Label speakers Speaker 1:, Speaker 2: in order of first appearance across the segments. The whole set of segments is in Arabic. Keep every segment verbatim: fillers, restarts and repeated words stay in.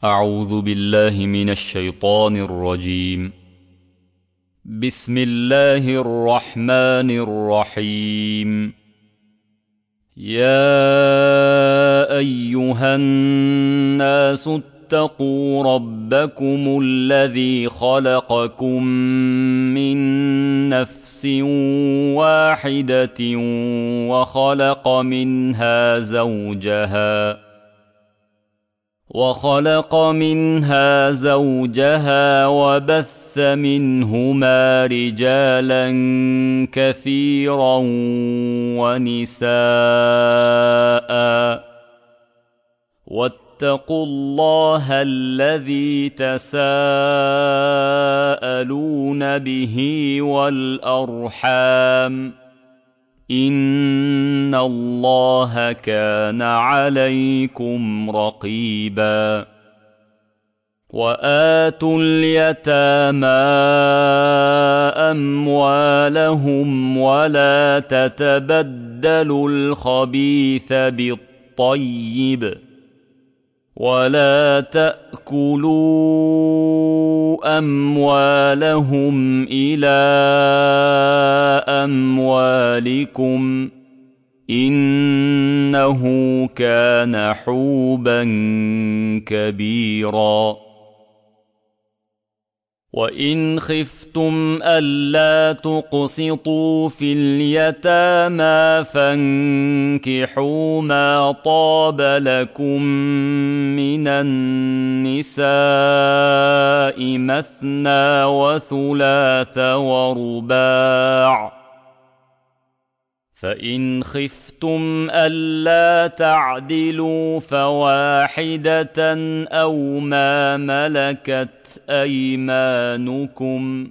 Speaker 1: أعوذ بالله من الشيطان الرجيم. بسم الله الرحمن الرحيم. يا أيها الناس اتقوا ربكم الذي خلقكم من نفس واحدة وخلق منها زوجها وخلق منها زوجها وبث منهما رجالا كثيرا ونساء، واتقوا الله الذي تساءلون به والأرحام، إن الله كان عليكم رقيبا. وآتوا اليتامى أموالهم ولا تتبدلوا الخبيث بالطيب ولا تأكلوا أموالهم إلى أموالكم، إنه كان حوبا كبيرا. وإن خفتم ألا تقسطوا في اليتامى فانكحوا ما طاب لكم من النساء مثنى وثلاث ورباع، فإن خفتم ألا تعدلوا فواحدة أو ما ملكت أيمانكم،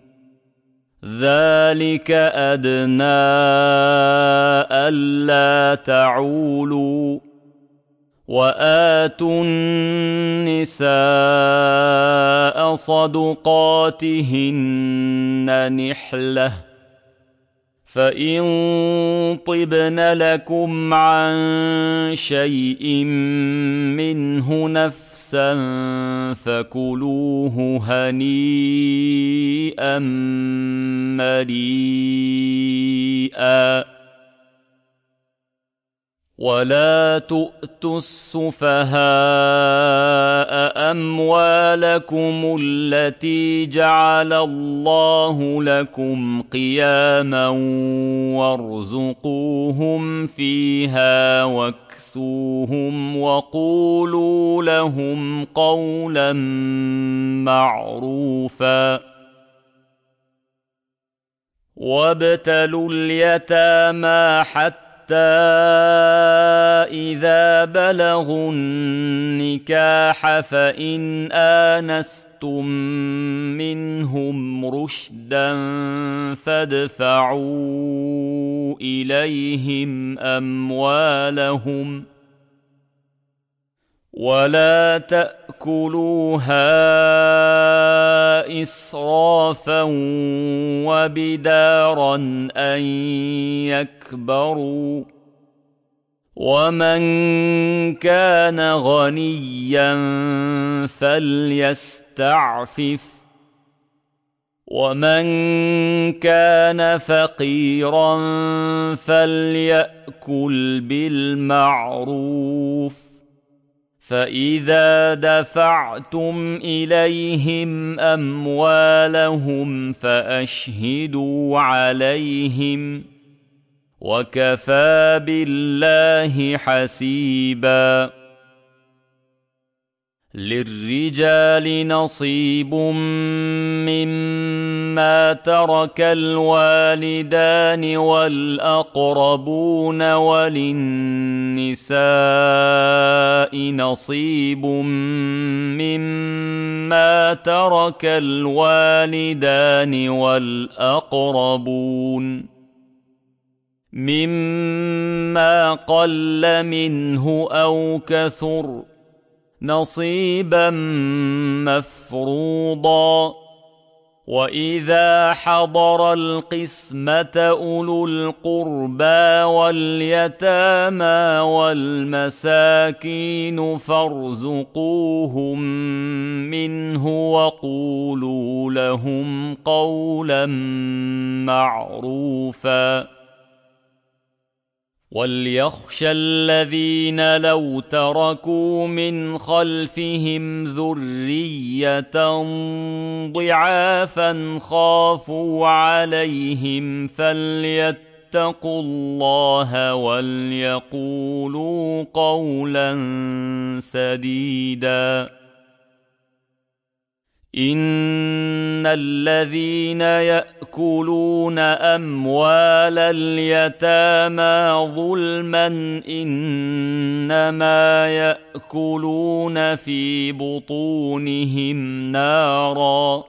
Speaker 1: ذلك أدنى ألا تعولوا. وآتوا النساء صدقاتهن نحلة، فإن طبن لكم عن شيء منه نفسا فكلوه هنيئا مريئا. ولا تؤتوا السفهاء أموالكم التي جعل الله لكم قياما وارزقوهم فيها واكسوهم وقولوا لهم قولا معروفا. وابتلوا اليتامى حتى إذا بلغوا النكاح فإن آنستم منهم رشدا فادفعوا إليهم أموالهم ولا تأكلوها إسرافا وبدارا أن يكبروا، ومن كان غنيا فليستعفف، ومن كان فقيرا فليأكل بالمعروف. فإذا دفعتم إليهم أموالهم فأشهدوا عليهم، وكفى بالله حسيبا. للرجال نصيب مما ترك الوالدان والأقربون، وللنساء نصيب مما ترك الوالدان والأقربون، مما قل منه أو كثر، نصيبا مفروضا. وإذا حضر القسمة أولو القربى واليتامى والمساكين فارزقوهم منه وقولوا لهم قولا معروفا وليخشى الذين لو تركوا من خلفهم ذرية ضعافا خافوا عليهم فليتقوا الله وليقولوا قولا سديدا إن الذين يأكلون أموال اليتامى ظلما إنما يأكلون في بطونهم نارا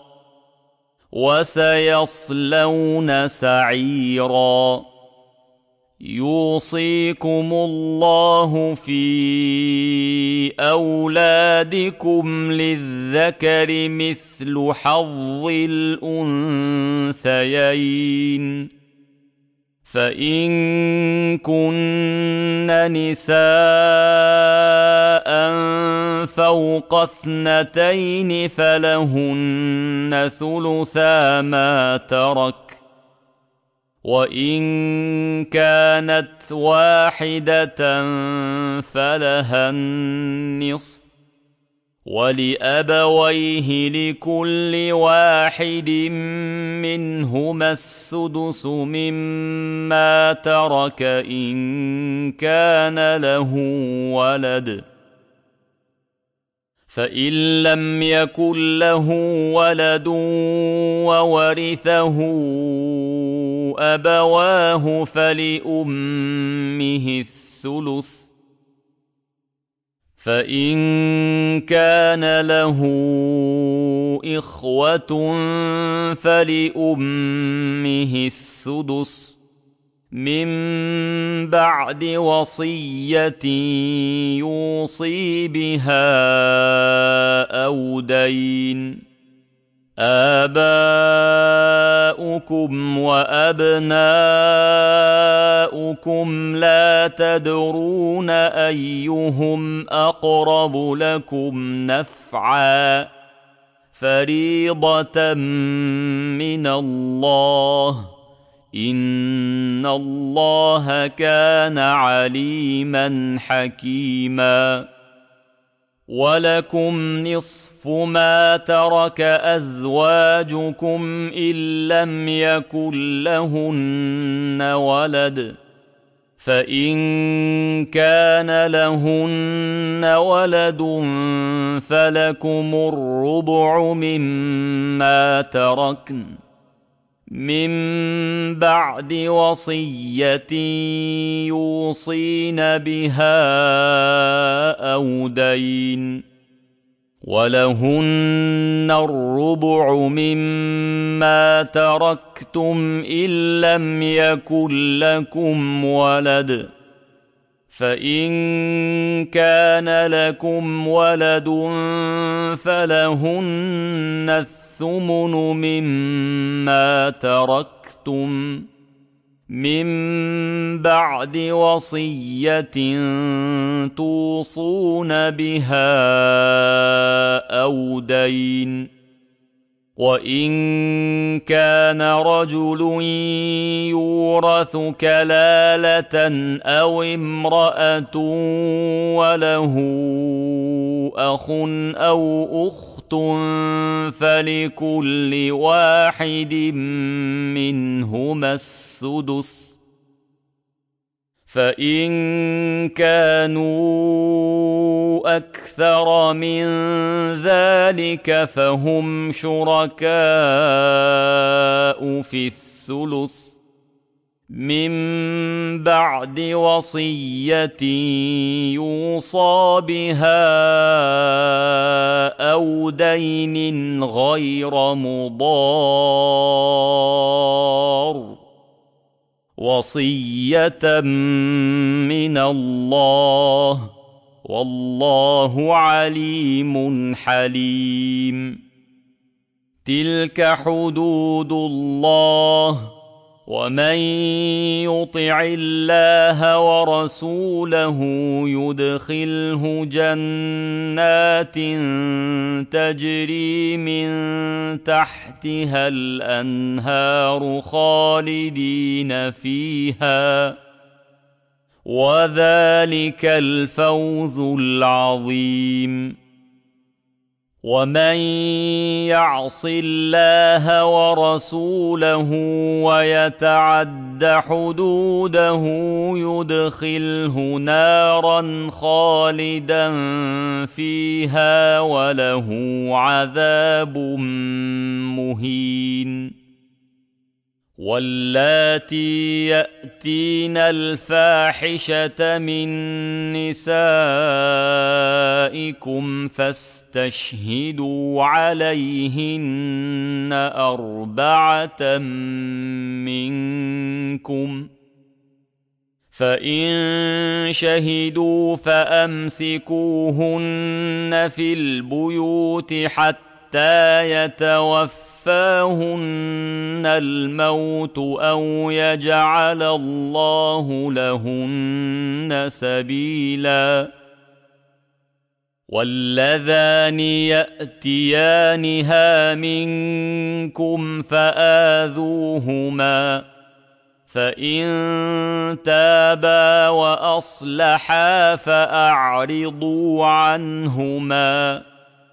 Speaker 1: وسيصلون سعيرا يوصيكم الله في أولادكم للذكر مثل حظ الأنثيين فإن كن نساء فوق اثنتين فلهن ثلثا ما ترك وإن كانت واحدة فلها النصف ولأبويه لكل واحد منهما السدس مما ترك إن كان له ولد فإن لم يكن له ولد وورثه أبواه فلأمه الثلث فإن كان له إخوة فلأمه السدس من بعد وصية يوصي بها أو دين آباؤكم وأبناؤكم لا تدرون أيهم أقرب لكم نفعا فريضة من الله إن الله كان عليما حكيما ولكم نصف ما ترك أزواجكم إن لم يكن لهن ولد فإن كان لهن ولد فلكم الربع مما تركن من بعد وصية يوصين بها أو دين ولهن الربع مما تركتم إن لم يكن لكم ولد فإن كان لكم ولد فلهن الثمن مما تركتم من بعد وصية توصون بها أو دين وإن كان رجل يورث كلالة أو امرأة وله أخ أو أخت فلكل واحد منهما السدس فإن كانوا أكثر من ذلك فهم شركاء في الثلث من بعد وصية يوصى بها أو دين غير مضار وصية من الله والله عليم حليم تلك حدود الله، ومن يطع الله ورسوله يدخله جنات تجري من تحتها الأنهار خالدين فيها، وذلك الفوز العظيم. ومن يعص الله ورسوله ويتعد حدوده يدخله نارا خالدا فيها وله عذاب مهين. واللاتي يأتين الفاحشة من نسائكم فاستشهدوا عليهن أربعة منكم، فإن شهدوا فأمسكوهن في البيوت حتى يتوفاهن الموت أو يجعل الله لهن سبيلا. واللذان يأتيانها منكم فآذوهما، فإن تابا وأصلحا فأعرضوا عنهما،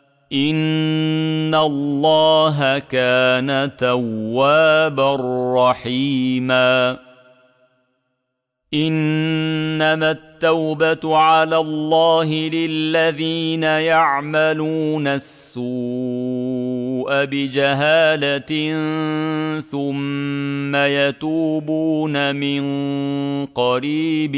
Speaker 1: إن الله كان توابا رحيما. إنما التوبة على الله للذين يعملون السوء بجهالة ثم يتوبون من قريب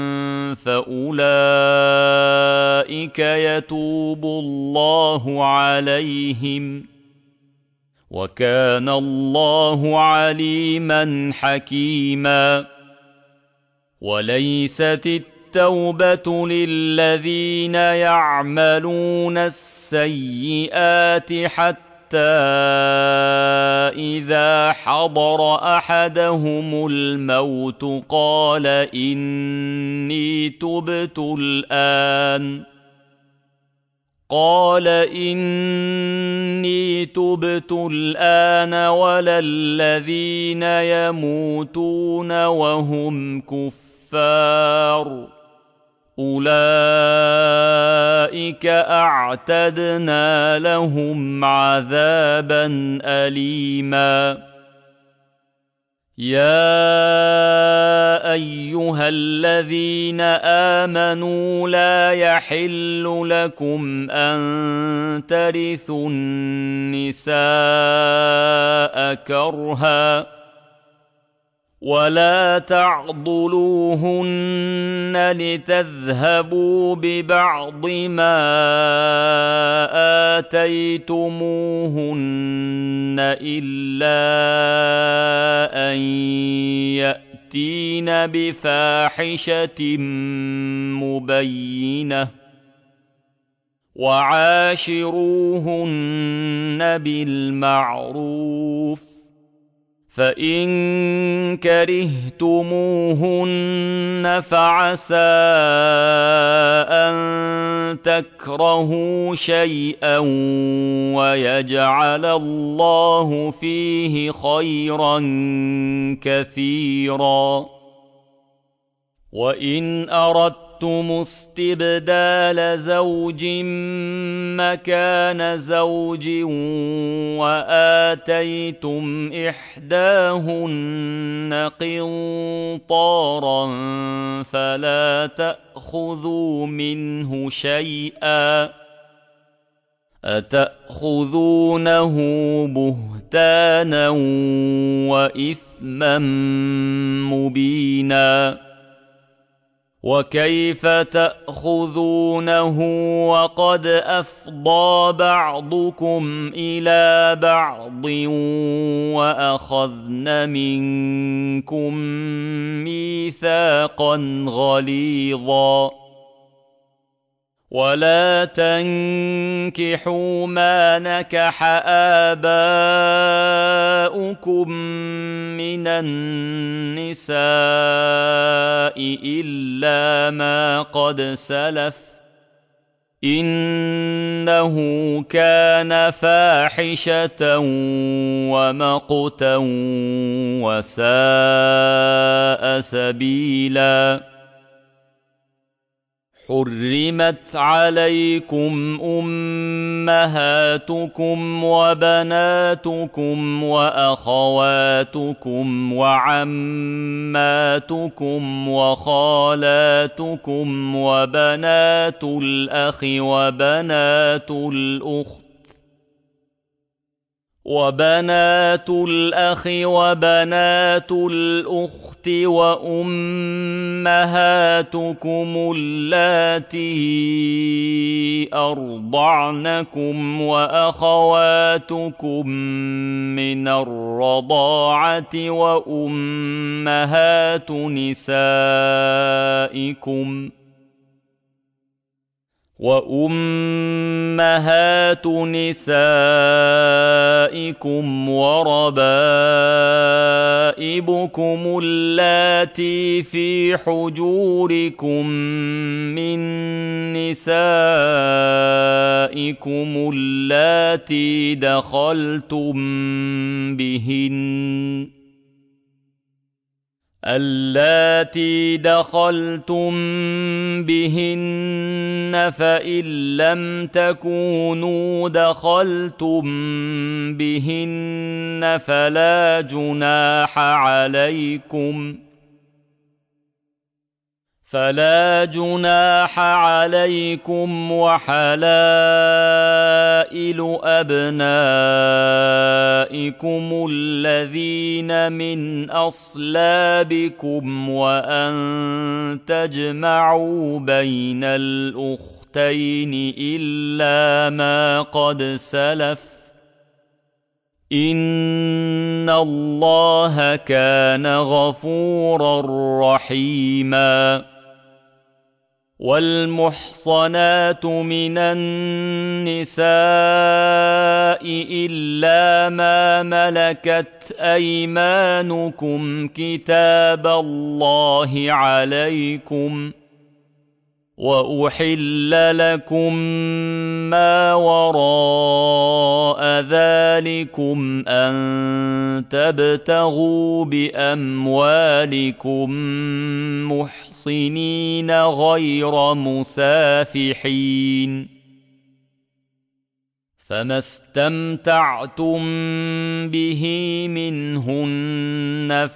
Speaker 1: فأولئك يتوب الله عليهم، وكان الله عليما حكيما. وليست التوبة للذين يعملون السيئات حتى إذا حضر أحدهم الموت قال إني تبت الآن قال إني تبت الآن ولا الذين يموتون وهم كفار، أولئك أعتدنا لهم عذابا أليما. يا أيها الذين آمنوا لا يحل لكم أن ترثوا النساء كرها ولا تعضلوهن لتذهبوا ببعض ما آتيتموهن إلا أن يأتين بفاحشة مبينة، وعاشروهن بالمعروف، فإن كرهتموهن فعسى أن تكرهوا شيئا ويجعل الله فيه خيرا كثيرا. وإن أردتم استبدال زوج مكان زوج وآتيتم إحداهن قنطارا فلا تأخذوا منه شيئا، أتأخذونه بهتانا وإثما مبينا. وكيف تأخذونه وقد أفضى بعضكم إلى بعض وأخذن منكم ميثاقا غليظا. ولا تنكحوا ما نكح آباؤكم من النساء إلا ما قد سلف إنه كان فاحشة ومقتا وساء سبيلا. حرمت عليكم أمهاتكم وبناتكم وأخواتكم وعماتكم وخالاتكم وبنات الأخ وبنات الأخت وبنات الأخ وبنات الأخت وأمهاتكم اللاتي أرضعنكم وأخواتكم من الرضاعة وأمهات نسائكم وأمهات نسائكم وربائبكم اللاتي في حجوركم من نسائكم اللاتي دخلتم بهن اللاتي دخلتم بهن فإن لم تكونوا دخلتم بهن فلا جناح عليكم فلا جناح عليكم وحلائل أبنائكم الذين من أصلابكم وأن تجمعوا بين الأختين إلا ما قد سلف إن الله كان غفورا رحيما. والمحصنات من النساء إلا ما ملكت أيمانكم كتاب الله عليكم وأحل لكم ما وراء ذلكم أن تبتغوا بأموالكم محصنين غير مسافحين فما استمتعتم به منهن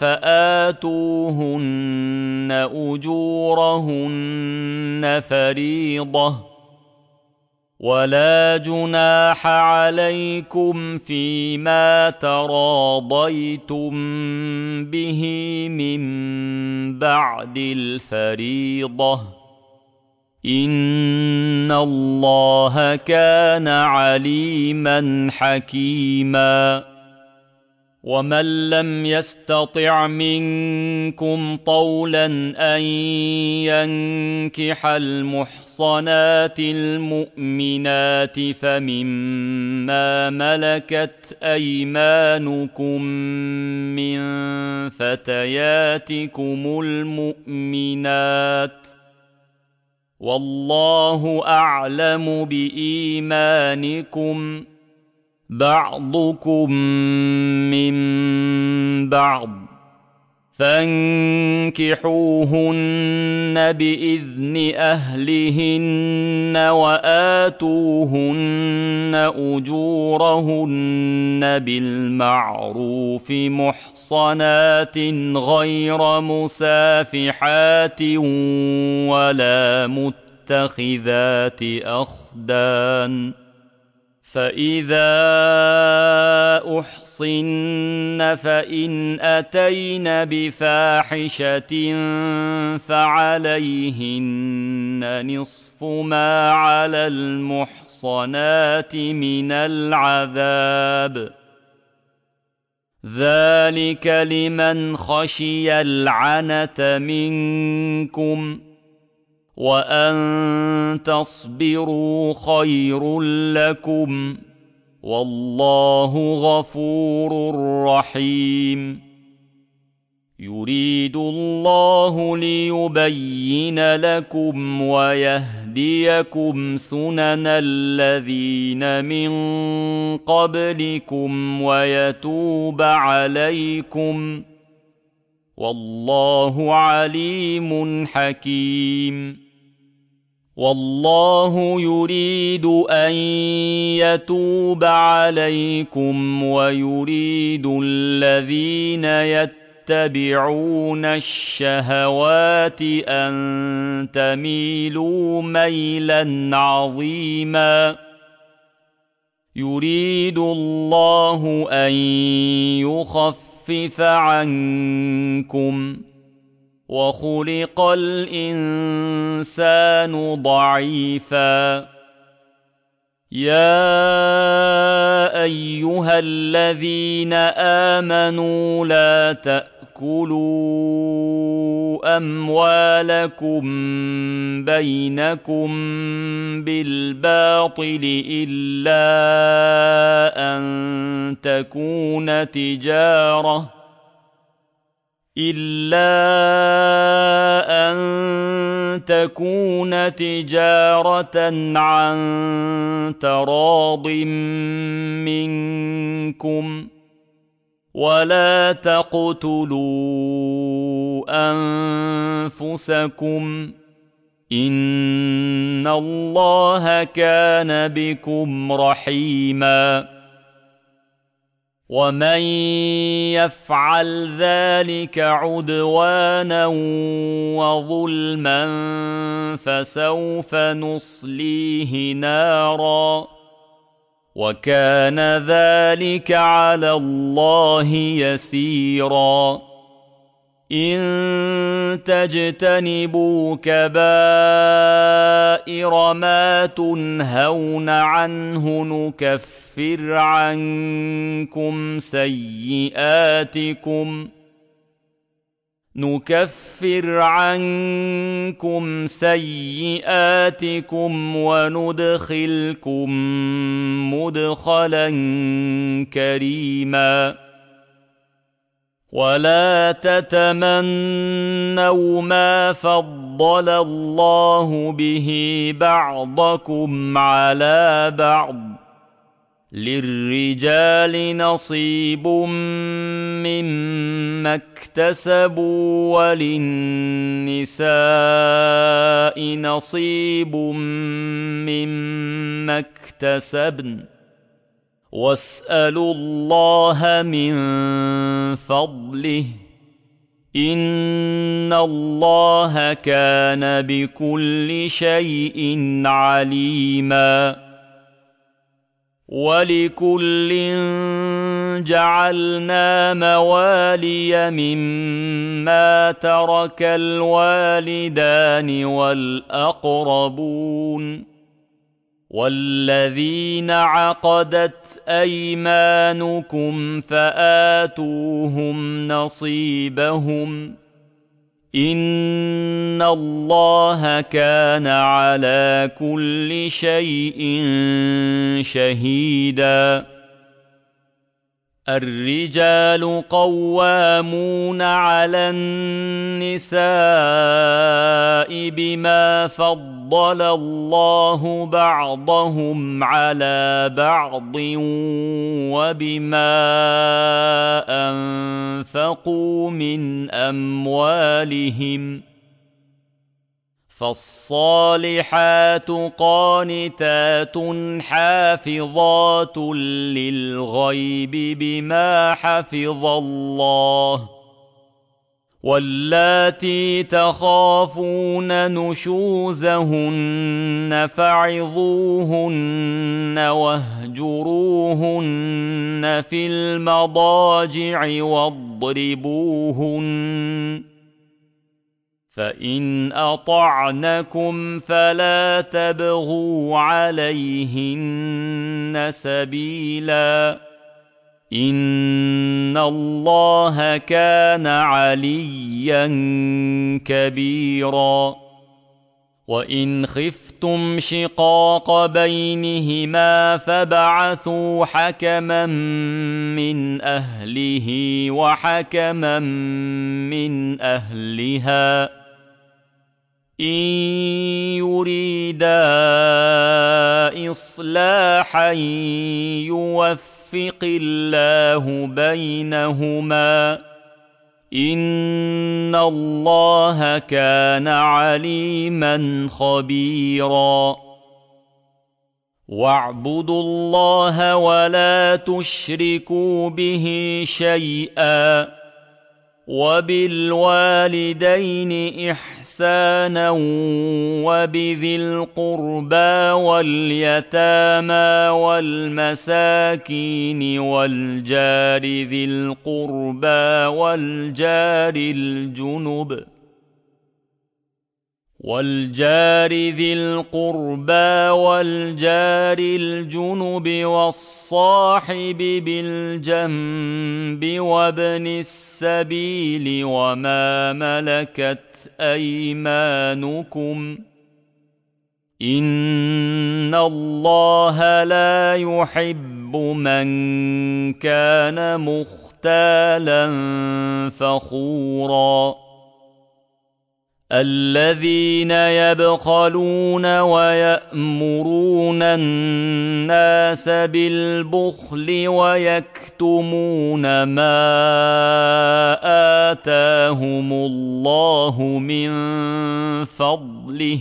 Speaker 1: فآتوهن أجورهن فريضة ولا جناح عليكم فيما تراضيتم به من بعد الفريضة إن الله كان عليما حكيما. ومن لم يستطع منكم طولا أن ينكح المحصنات المؤمنات فمما ملكت أيمانكم من فتياتكم المؤمنات والله أعلم بإيمانكم بعضكم من بعض فانكحوهن بإذن أهلهن وآتوهن أجورهن بالمعروف محصنات غير مسافحات ولا متخذات أخدان فإذا أحصن فإن أتين بفاحشة فعليهن نصف ما على المحصنات من العذاب ذلك لمن خشي العنة منكم وأن تصبروا خير لكم والله غفور رحيم يريد الله ليبين لكم ويهديكم سنن الذين من قبلكم ويتوب عليكم والله عليم حكيم والله يريد أن يتوب عليكم ويريد الذين يتبعون الشهوات أن تميلوا ميلا عظيما يريد الله أن يخفف عنكم وخلق الإنسان ضعيفا يا أيها الذين آمنوا لا تأكلوا أموالكم بينكم بالباطل إلا أن تكون تجارة إلا أن تكون تجارة عن تراض منكم ولا تقتلوا أنفسكم إن الله كان بكم رحيما ومن يفعل ذلك عدوانا وظلما فسوف نصليه نارا وكان ذلك على الله يسيرا إن تجتنبوا كبائر ما تنهون عنه نكفر عنكم سيئاتكم نكفر عنكم سيئاتكم وندخلكم مدخلا كريما ولا تتمنوا ما فضل الله به بعضكم على بعض للرجال نصيب مما اكتسبوا وللنساء نصيب مما اكتسبن واسألوا الله من فضله إن الله كان بكل شيء عليما ولكل جعلنا موالي مما ترك الوالدان والأقربون والذين عقدت أيمانكم فآتوهم نصيبهم إن الله كان على كل شيء شهيدا الرجال قوامون على النساء بما فضل الله بعضهم على بعض وبما أنفقوا من أموالهم فالصالحات قانتات حافظات للغيب بما حفظ الله واللاتي تخافون نشوزهن فعظوهن واهجروهن في المضاجع واضربوهن فإن أطعنكم فلا تبغوا عليهن سبيلا إن الله كان عليا كبيرا وإن خفتم شقاق بينهما فابعثوا حكما من أهله وحكما من أهلها إن يريدا إصلاحا يوفق الله بينهما إن الله كان عليما خبيرا واعبدوا الله ولا تشركوا به شيئا وبالوالدين إحسانا وبذي القربى واليتامى والمساكين والجار ذي القربى والجار الجنب والجار ذي القربى والجار الجنب والصاحب بالجنب وابن السبيل وما ملكت أيمانكم إن الله لا يحب من كان مختالا فخورا الذين يبخلون ويأمرون الناس بالبخل ويكتمون ما آتاهم الله من فضله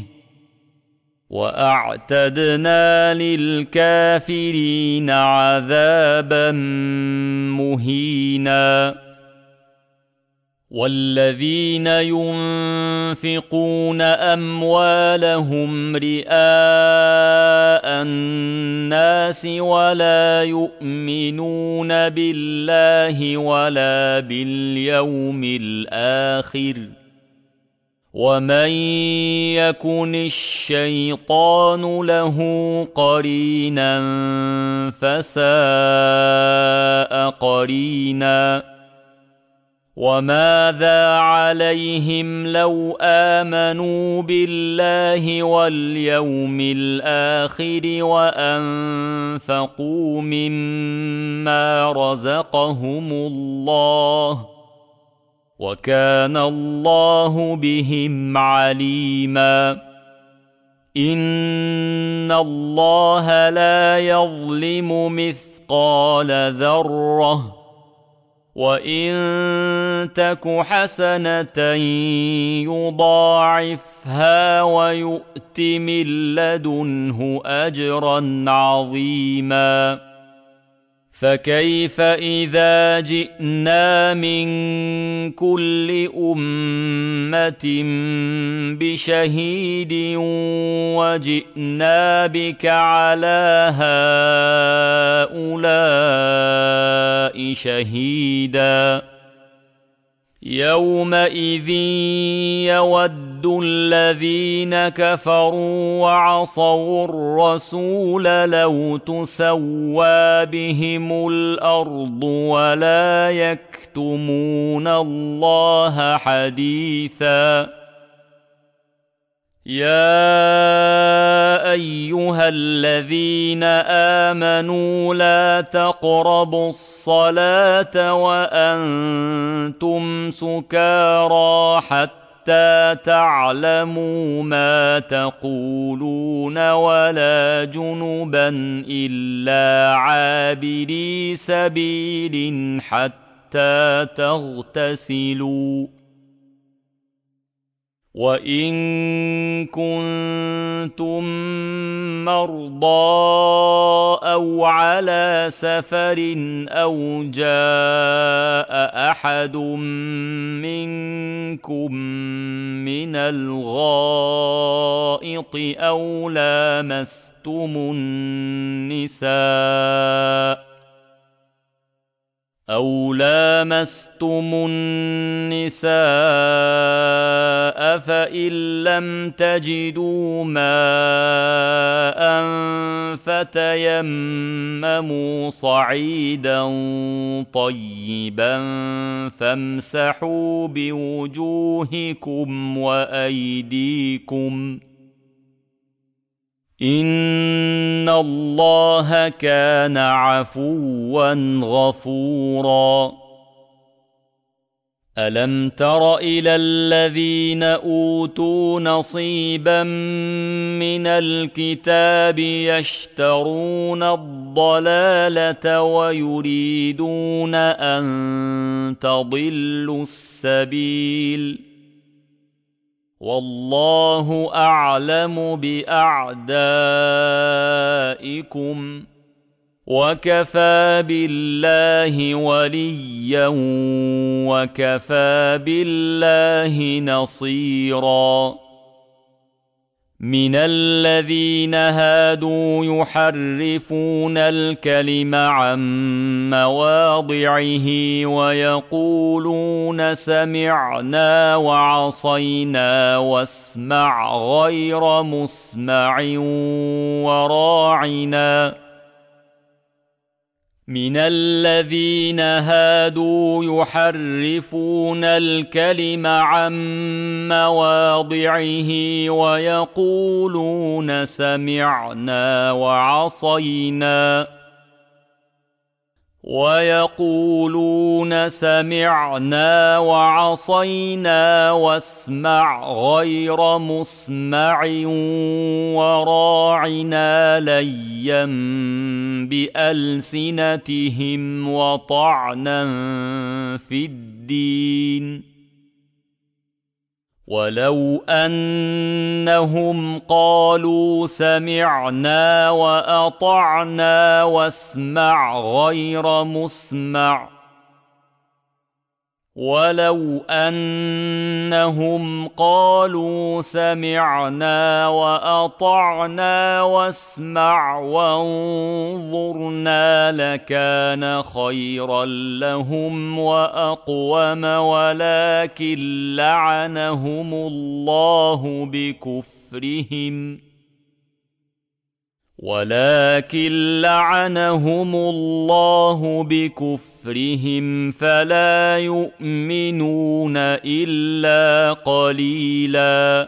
Speaker 1: وأعتدنا للكافرين عذابا مهينا والذين ينفقون أموالهم رئاء الناس ولا يؤمنون بالله ولا باليوم الآخر ومن يكن الشيطان له قرينا فساء قرينا وماذا عليهم لو آمنوا بالله واليوم الآخر وأنفقوا مما رزقهم الله وكان الله بهم عليما إن الله لا يظلم مثقال ذرة وإن تك حسنة يضاعفها ويؤت من لدنه أجرا عظيما فكيف إذا جئنا من كل أمة بشهيد وجئنا بك على هؤلاء شهيدا يومئذ يود الذين كفروا وعصوا الرسول لو تسوى بهم الأرض ولا يكتمون الله حديثا يا أيها الذين آمنوا لا تقربوا الصلاة وأنتم سكارى حتى تعلموا ما تقولون ولا جنبا إلا عابري سبيل حتى تغتسلوا وإن كنتم مرضى أو على سفر أو جاء أحد منكم من الغائط أو لامستم النساء أو لامستم النساء فإن لم تجدوا ماء فتيمموا صعيدا طيبا فامسحوا بوجوهكم وأيديكم إن الله كان عفوا غفورا ألم تر إلى الذين أوتوا نصيبا من الكتاب يشترون الضلالة ويريدون أن تضلوا السبيل والله أعلم بأعدائكم وكفى بالله وليا وكفى بالله نصيرا من الذين هادوا يحرفون الكلم عن مواضعه ويقولون سمعنا وعصينا واسمع غير مسمع وراعنا من الذين هادوا يحرفون الكلم عن مواضعه ويقولون سمعنا وعصينا ويقولون سمعنا وعصينا واسمع غير مسمع وراعنا ليا بألسنتهم وطعنا في الدين ولو أنهم قالوا سمعنا وأطعنا واسمع غير مسمع ولو أنهم قالوا سمعنا وأطعنا واسمع وانظرنا لكان خيرا لهم وأقوم ولكن لعنهم الله بكفرهم ولكن لعنهم الله بكفرهم فلا يؤمنون إلا قليلا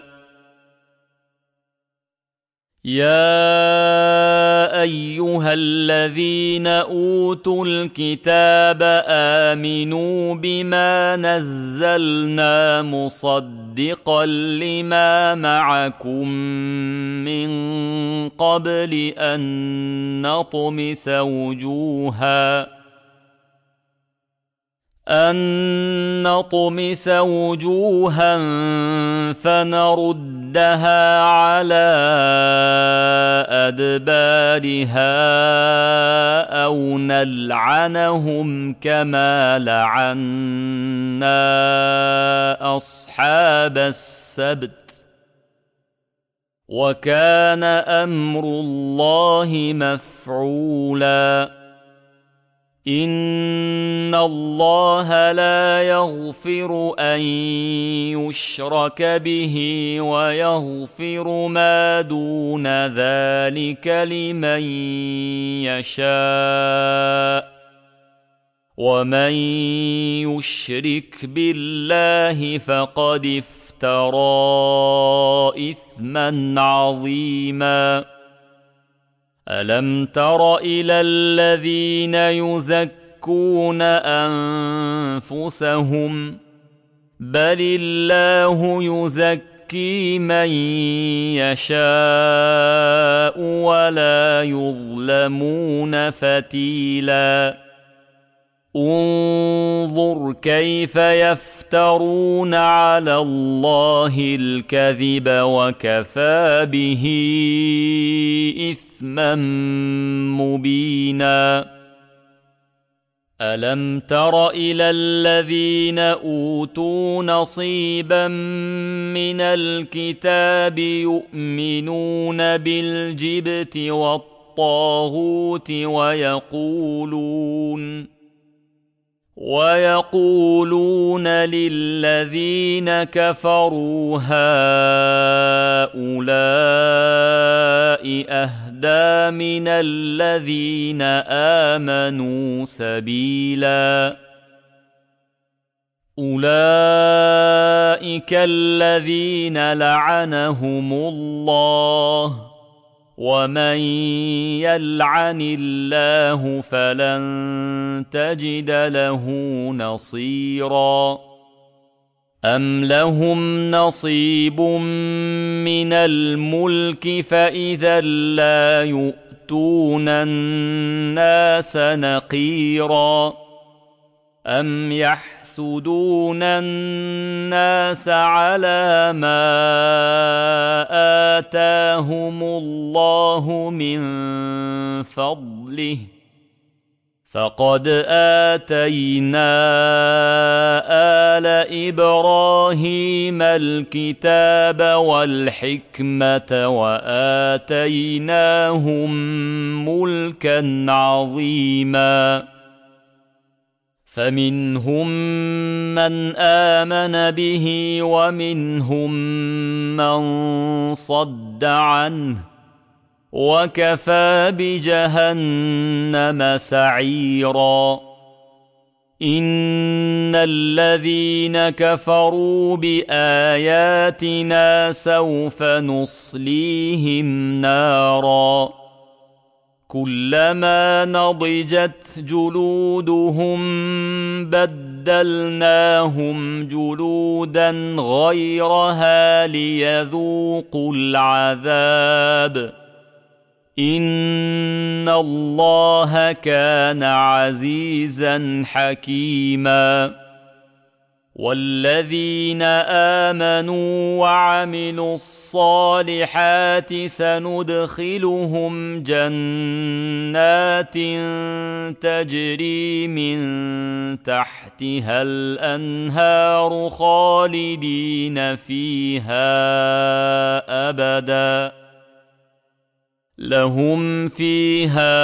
Speaker 1: يا أيها الذين أوتوا الكتاب آمنوا بما نزلنا مصدقا لما معكم من قبل أن نطمس وجوها أن نطمس وجوها فنردها على أدبارها أو نلعنهم كما لعنا أصحاب السبت وكان أمر الله مفعولا إن الله لا يغفر أن يشرك به ويغفر ما دون ذلك لمن يشاء ومن يشرك بالله فقد افترى إثما عظيما ألم تر إلى الذين يزكون أنفسهم بل الله يزكي من يشاء ولا يظلمون فتيلا انظر كيف يفترون على الله الكذب وكفى به إثما مبينا ألم تر إلى الذين أوتوا نصيبا من الكتاب يؤمنون بالجبت والطاغوت ويقولون ويقولون للذين كفروا هؤلاء أهدى من الذين آمنوا سبيلا أولئك الذين لعنهم الله ومن يلعن الله فلن تجد له نصيرا أم لهم نصيب من الملك فإذا لا يؤتون الناس نقيرا أم يحسدون الناس على ما آتاهم الله من فضله فقد آتينا آل إبراهيم الكتاب والحكمة وآتيناهم ملكا عظيما فمنهم من آمن به ومنهم من صد عنه وكفى بجهنم سعيرا إن الذين كفروا بآياتنا سوف نصليهم نارا كلما نضجت جلودهم بدلناهم جلودا غيرها ليذوقوا العذاب إن الله كان عزيزا حكيما والذين آمنوا وعملوا الصالحات سندخلهم جنات تجري من تحتها الأنهار خالدين فيها أبدا لهم فيها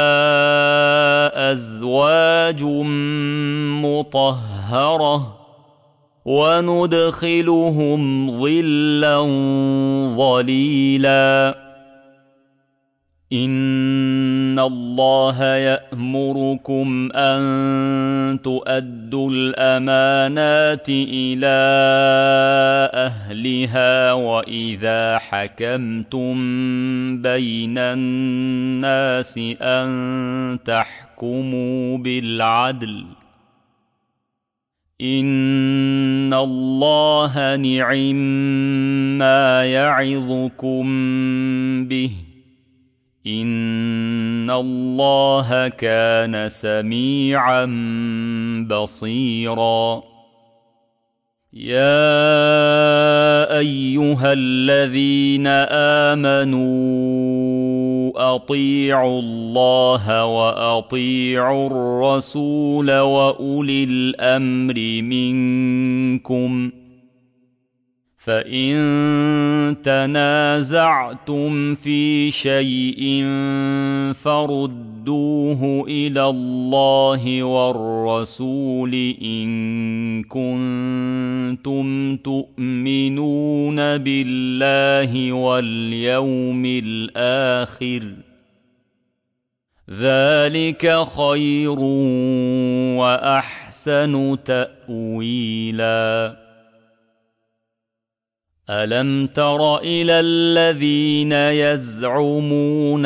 Speaker 1: أزواج مطهرة وندخلهم ظلا ظليلا إن الله يأمركم أن تؤدوا الأمانات إلى أهلها وإذا حكمتم بين الناس أن تحكموا بالعدل إن الله نعم ما يعظكم به إن الله كان سميعا بصيرا يا أيها الذين آمنوا أطيعوا الله وأطيعوا الرسول وأولي الأمر منكم فإن تنازعتم في شيء فردوه إلى الله والرسول إن كنتم تؤمنون بالله واليوم الآخر ذلك خير وأحسن تأويلا ألم تر إلى الذين يزعمون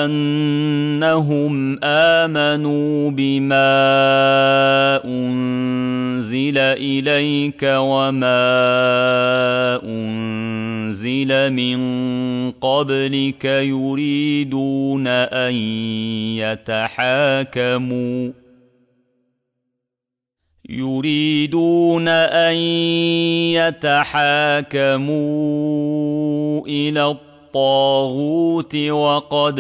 Speaker 1: أنهم آمنوا بما أنزل إليك وما أنزل من قبلك يريدون أن يتحاكموا يريدون أن يتحاكموا إلى الطاغوت وقد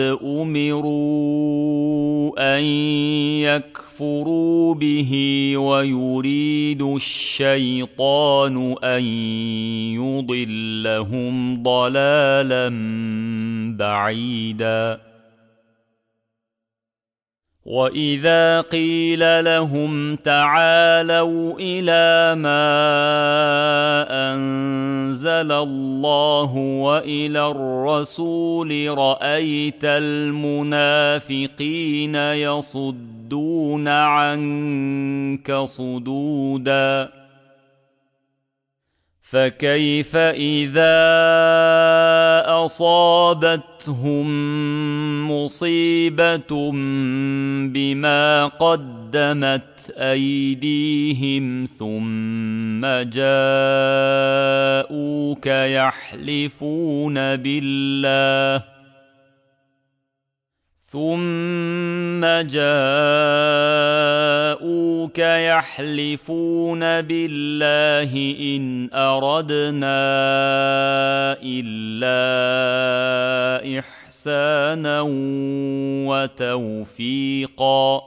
Speaker 1: أمروا أن يكفروا به ويريد الشيطان أن يضلهم ضلالا بعيدا وإذا قيل لهم تعالوا إلى ما أنزل الله وإلى الرسول رأيت المنافقين يصدون عنك صدودا فكيف إذا أصابتهم مصيبة بما قدمت أيديهم ثم جاءوك يحلفون بالله ثم جاءوك يحلفون بالله إن أردنا إلا إحسانا وتوفيقا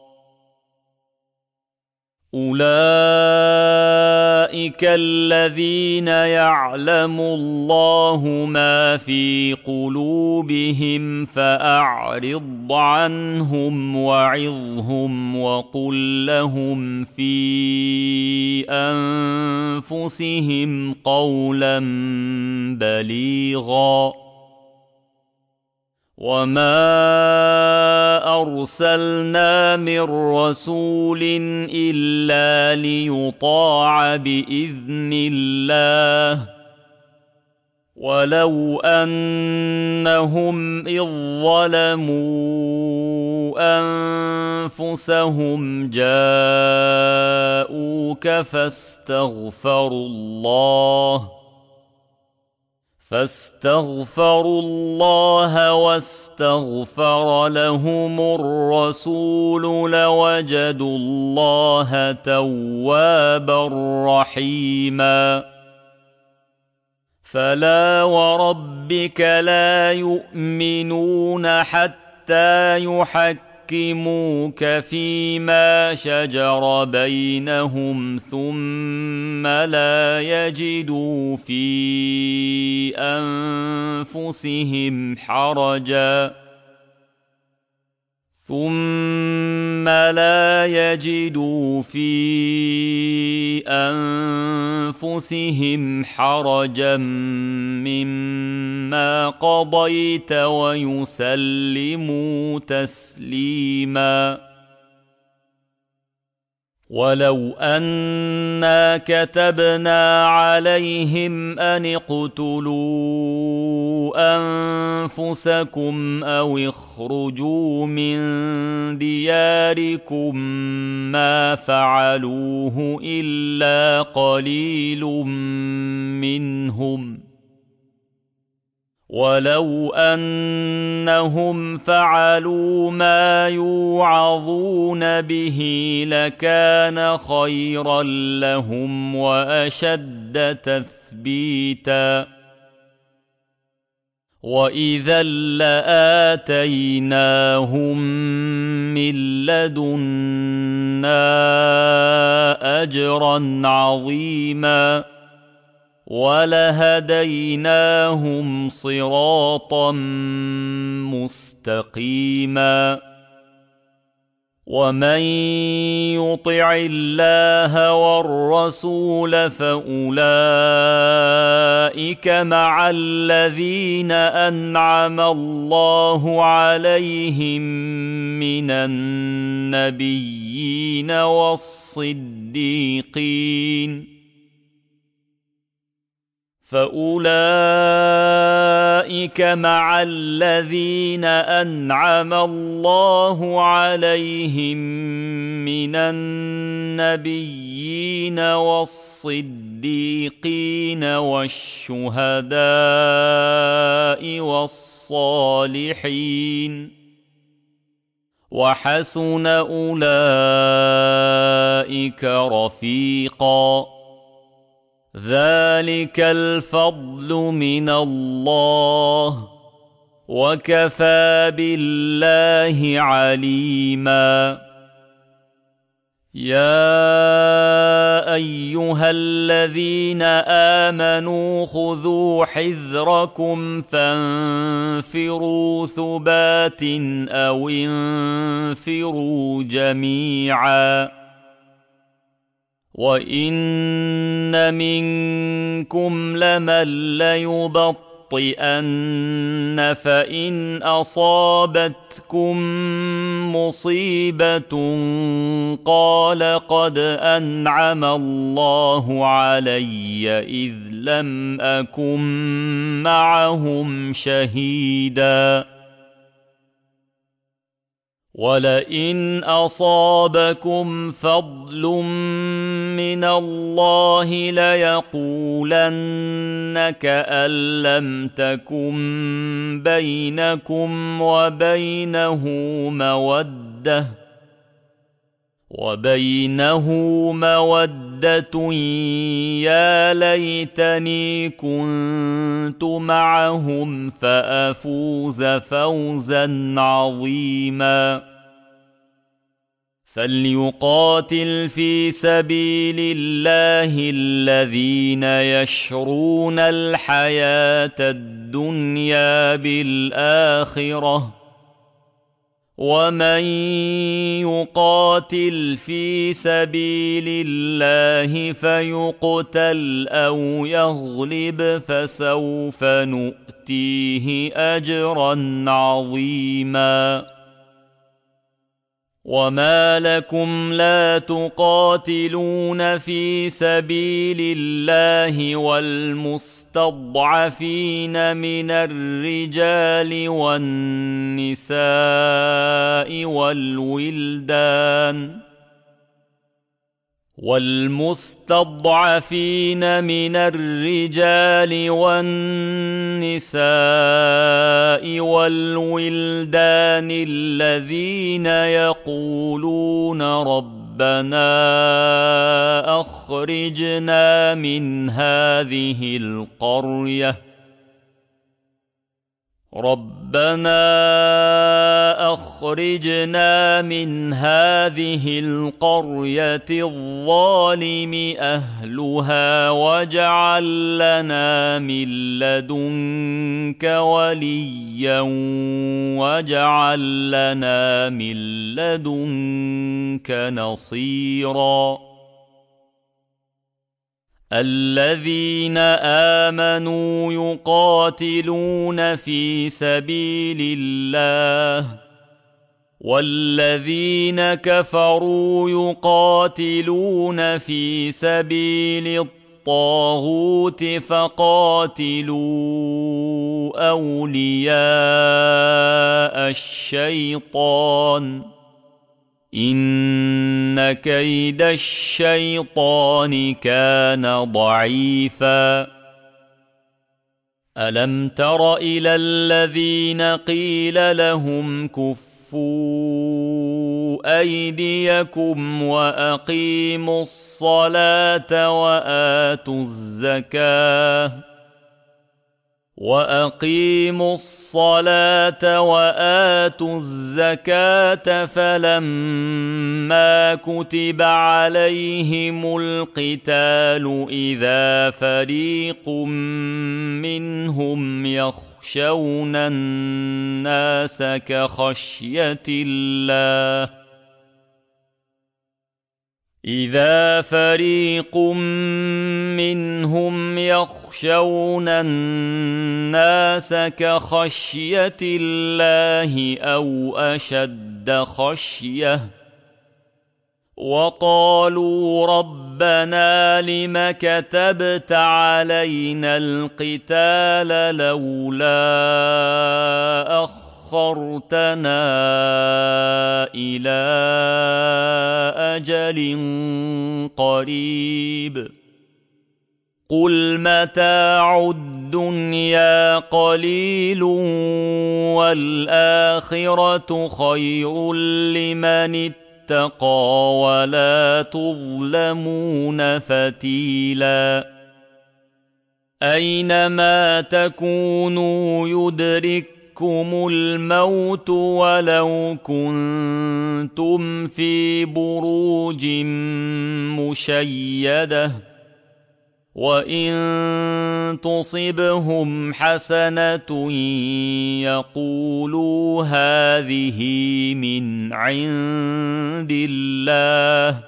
Speaker 1: أولئك الذين يعلم الله ما في قلوبهم فأعرض عنهم وعظهم وقل لهم في أنفسهم قولا بليغا وما أرسلنا من رسول إلا ليطاع بإذن الله ولو أنهم إذ ظلموا أنفسهم جاءوك فاستغفروا الله فاستغفروا الله واستغفر لهم الرسول لوجدوا الله توابا رحيما فلا وربك لا يؤمنون حتى يحكموك فيما شجر بينهم ثم لا يجدوا في أنفسهم حرجا ثم لا يجدوا في أنفسهم حرجا مما قضيت ويسلموا تسليما ولو أنا كتبنا عليهم أن اقتلوا أنفسكم أو اخرجوا من دياركم ما فعلوه إلا قليل منهم ولو أنهم فعلوا ما يوعظون به لكان خيرا لهم وأشد تثبيتا وإذا لآتيناهم من لدنا أجرا عظيما ولهديناهم صراطا مستقيما ومن يطع الله والرسول فأولئك مع الذين أنعم الله عليهم من النبيين والصديقين فأولئك مع الذين أنعم الله عليهم من النبيين والصديقين والشهداء والصالحين وحسن أولئك رفيقا ذلك الفضل من الله وكفى بالله عليما يا أيها الذين آمنوا خذوا حذركم فانفروا ثبات أو انفروا جميعا وإن منكم لمن ليبطئن فإن أصابتكم مصيبة قال قد أنعم الله علي إذ لم أكن معهم شهيدا ولئن أصابكم فضل من الله ليقولن كأن لم تكن بينكم وبينه مودة وبينه مودة يا ليتني كنت معهم فأفوز فوزا عظيما فليقاتل في سبيل الله الذين يشرون الحياة الدنيا بالآخرة ومن يقاتل في سبيل الله فيقتل أو يغلب فسوف نؤتيه أجرا عظيما وما لكم لا تقاتلون في سبيل الله والمستضعفين من الرجال والنساء والولدان والمستضعفين من الرجال والنساء والولدان الذين يقولون ربنا أخرجنا من هذه القرية ربنا أخرجنا من هذه القرية الظالم أهلها واجعل لنا من لدنك وليا واجعل لنا من لدنك نصيرا الذين آمنوا يقاتلون في سبيل الله والذين كفروا يقاتلون في سبيل الطاغوت فقاتلوا أولياء الشيطان إن كيد الشيطان كان ضعيفا ألم تر إلى الذين قيل لهم كفوا أيديكم وأقيموا الصلاة وآتوا الزكاة وأقيموا الصلاة وآتوا الزكاة فلما كتب عليهم القتال إذا فريق منهم يخشون الناس كخشية الله إذا فريق منهم يخشون الناس كخشية الله أو أشد خشية وقالوا ربنا لم كتبت علينا القتال لولا أخرتنا إلى أجل قريب قل متاع الدنيا قليل والآخرة خير لمن اتقى ولا تظلمون فتيلا أينما تكونوا يدرككم الموت ولو كنتم في بروج مشيدة وإن تصبهم حسنة يقولوا هذه من عند الله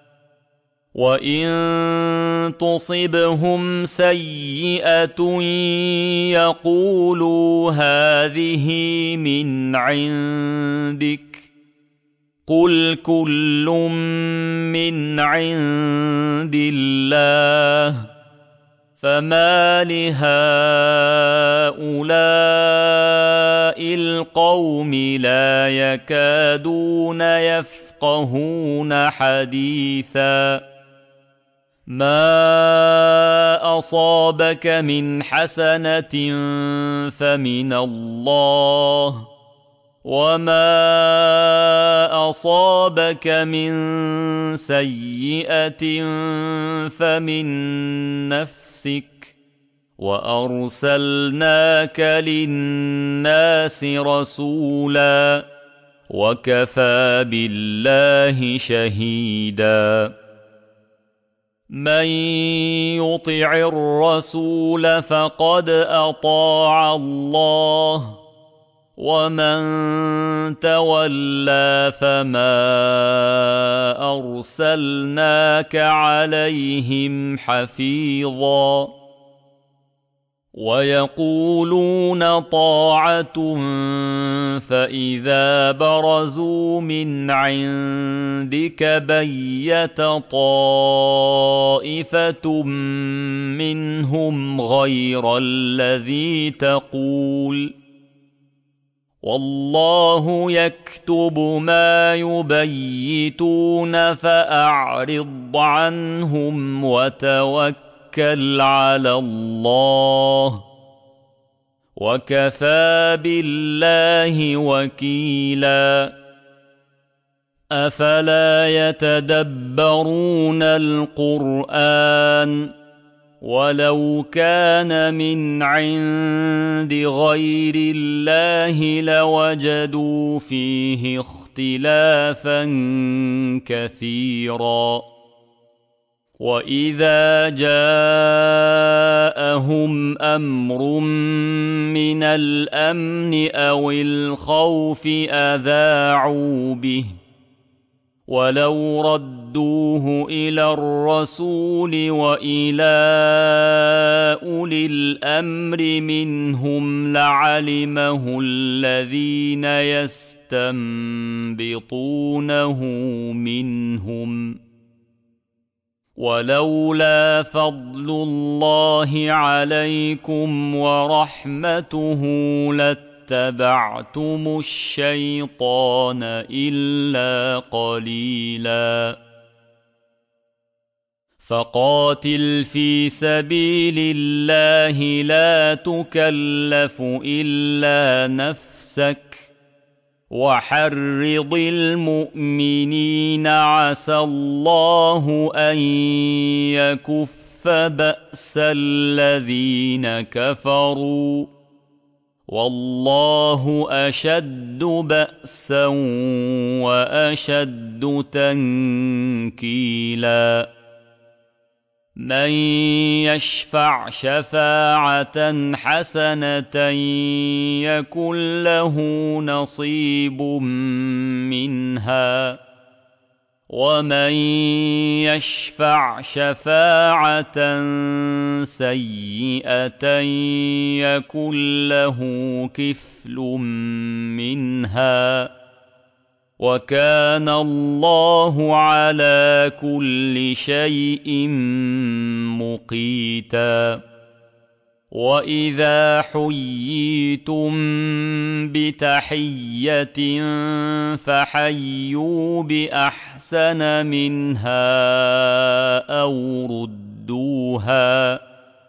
Speaker 1: وإن تصبهم سيئة يقولوا هذه من عندك قل كل من عند الله فما لهؤلاء القوم لا يكادون يفقهون حديثا ما أصابك من حسنة فمن الله وما أصابك من سيئة فمن نفسك وأرسلناك للناس رسولا وكفى بالله شهيدا من يطع الرسول فقد أطاع الله ومن تولى فما أرسلناك عليهم حفيظا ويقولون طاعة فإذا برزوا من عندك بيت طائفة منهم غير الذي تقول والله يكتب ما يبيتون فأعرض عنهم وتوكل على الله وكفى بالله وكيلا أفلا يتدبرون القرآن ولو كان من عند غير الله لوجدوا فيه اختلافا كثيرا وإذا جاءهم أمر من الأمن أو الخوف أذاعوا به ولو ردوه إلى الرسول وإلى أولي الأمر منهم لعلمه الذين يستنبطونه منهم ولولا فضل الله عليكم ورحمته لاتبعتم الشيطان إلا قليلا فقاتل في سبيل الله لا تكلف إلا نفسك وحرض المؤمنين عسى الله أن يكف بأس الذين كفروا والله أشد بأسا وأشد تنكيلا من يشفع شفاعة حسنة يكن له نصيب منها ومن يشفع شفاعة سيئة يكن له كفل منها وكان الله على كل شيء مقيتا وإذا حييتم بتحية فحيوا بأحسن منها أو ردوها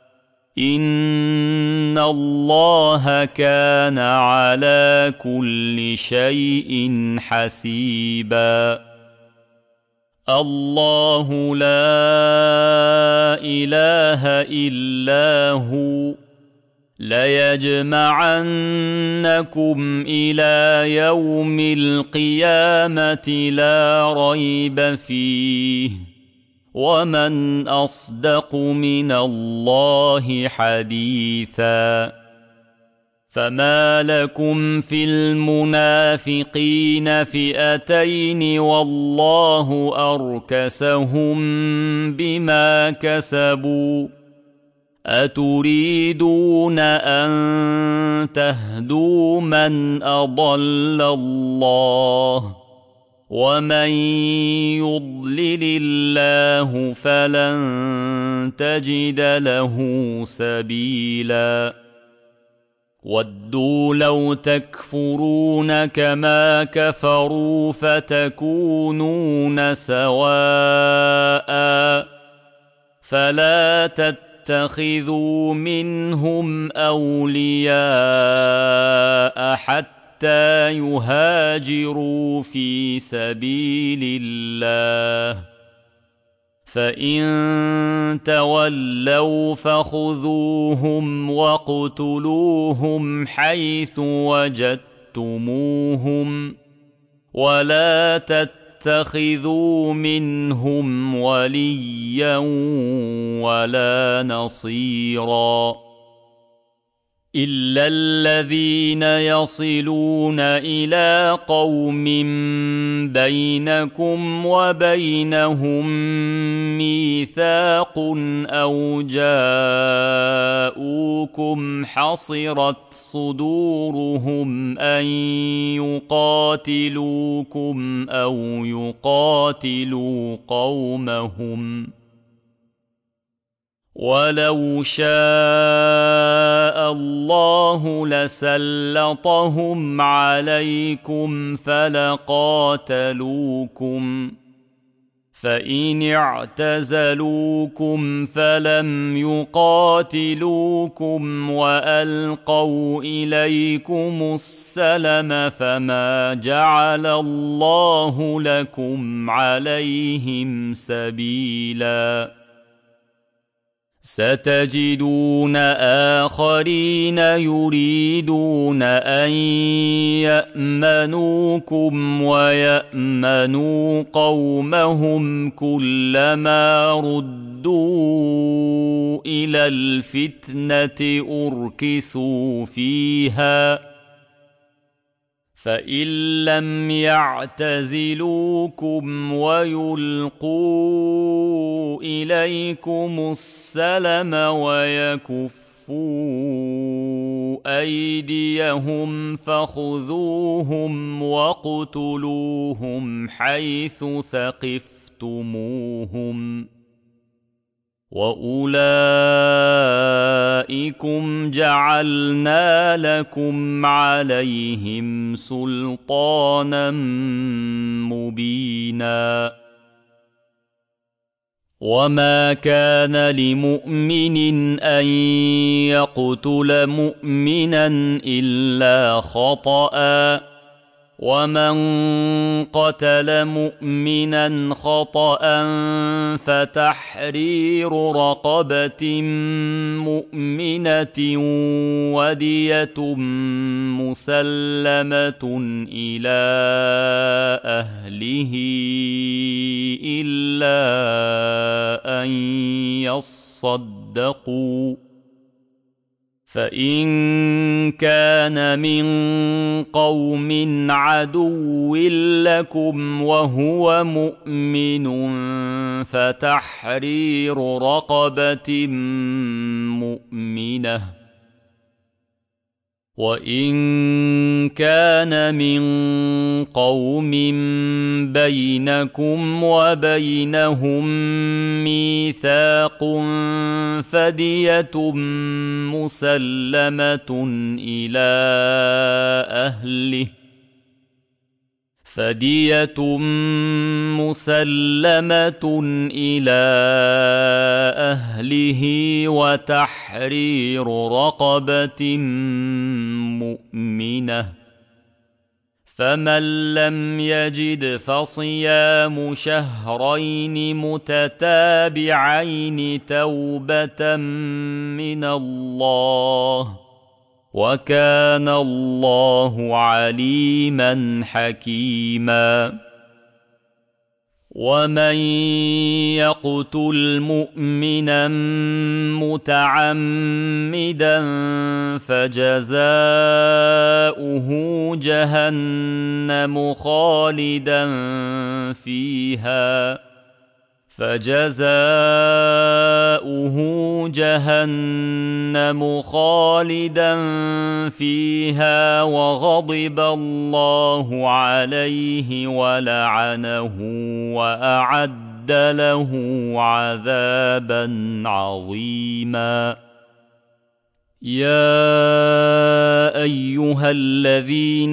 Speaker 1: إن الله كان على كل شيء حسيبا الله لا إله إلا هو ليجمعنكم إلى يوم القيامة لا ريب فيه ومن أصدق من الله حديثا فما لكم في المنافقين فئتين والله أركسهم بما كسبوا أتريدون أن تهدوا من أضل الله ومن يضلل الله فلن تجد له سبيلا ودوا لو تكفرون كما كفروا فتكونون سواء فلا تتخذوا منهم أولياء حتى يهاجروا في سبيل الله فإن تولوا فخذوهم واقتلوهم حيث وجدتموهم ولا تتخذوا منهم وليا ولا نصيرا إلا الذين يصلون إلى قوم بينكم وبينهم ميثاق أو جاءوكم حصرت صدورهم أن يقاتلوكم أو يقاتلوا قومهم ولو شاء الله لسلطهم عليكم فلقاتلوكم فإن اعتزلوكم فلم يقاتلوكم وألقوا إليكم السلم فما جعل الله لكم عليهم سبيلا ستجدون آخرين يريدون أن يأمنوكم ويأمنوا قومهم كلما ردوا إلى الفتنة أركسوا فيها فإن لم يعتزلوكم ويلقوا إليكم السلم ويكفوا أيديهم فخذوهم واقتلوهم حيث ثقفتموهم وأولئكم جعلنا لكم عليهم سلطانا مبينا وما كان لمؤمن أن يقتل مؤمنا إلا خطأ ومن قتل مؤمنا خطأ فتحرير رقبة مؤمنة ودية مسلمة إلى أهله إلا أن يصدقوا فإن كان من قوم عدو لكم وهو مؤمن فتحرير رقبة مؤمنة وإن كان من قوم بينكم وبينهم ميثاق فدية مسلمة إلى أهله فدية مسلمة إلى أهله وتحرير رقبة مؤمنة فمن لم يجد فصيام شهرين متتابعين توبة من الله وكان الله عليما حكيما ومن يقتل مؤمنا متعمدا فجزاؤه جهنم خالدا فيها فجزاؤه جهنم خالدا فيها وغضب الله عليه ولعنه وأعد له عذابا عظيما. يا أيها الذين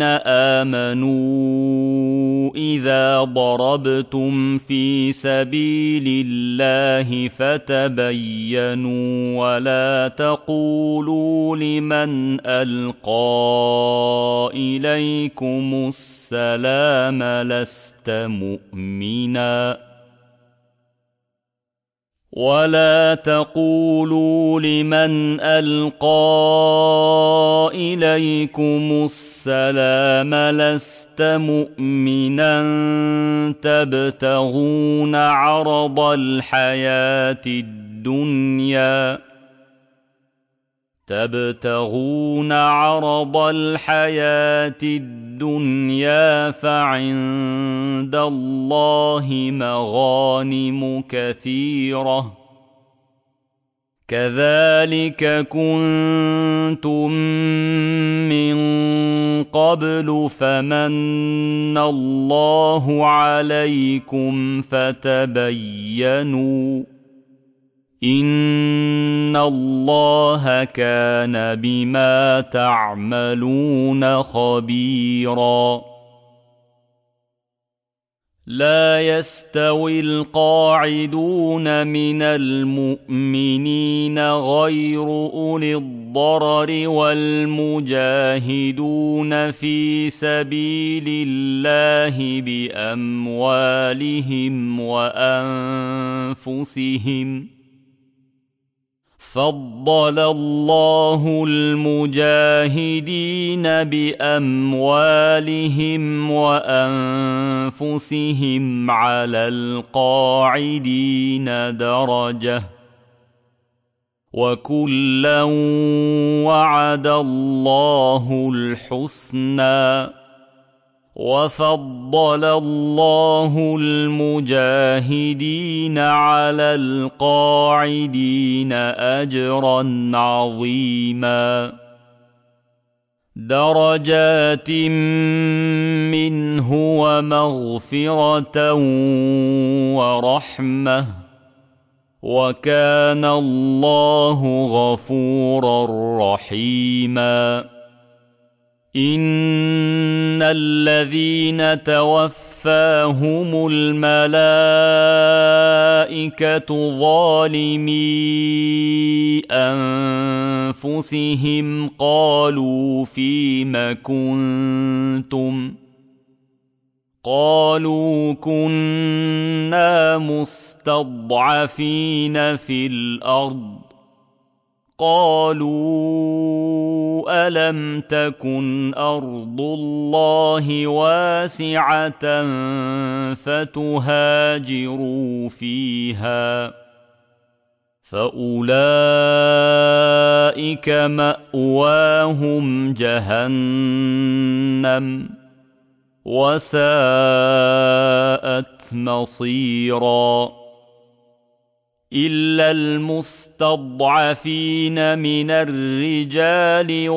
Speaker 1: آمنوا إذا ضربتم في سبيل الله فتبينوا ولا تقولوا لمن ألقى إليكم السلام لست مؤمنا ولا تقولوا لمن ألقى إليكم السلام لست مؤمنا تبتغون عرض الحياة الدنيا تبتغون عرض الحياة الدنيا فعند الله مغانم كثيرة كذلك كنتم من قبل فمن الله عليكم فتبينوا إن الله كان بما تعملون خبيرا. لا يستوي القاعدون من المؤمنين غير أولي الضرر والمجاهدون في سبيل الله بأموالهم وأنفسهم فضل الله المجاهدين بأموالهم وأنفسهم على القاعدين درجة وكلا وعد الله الحسنى وفضل الله المجاهدين على القاعدين أجرا عظيما. درجات منه ومغفرة ورحمة وكان الله غفورا رحيما. إن الذين توفاهم الملائكة ظالمي أنفسهم قالوا فيم كنتم قالوا كنا مستضعفين في الأرض قالوا ألم تكن أرض الله واسعة فتهاجروا فيها فأولئك مأواهم جهنم وساءت مصيرا. إلا المستضعفين من الرجال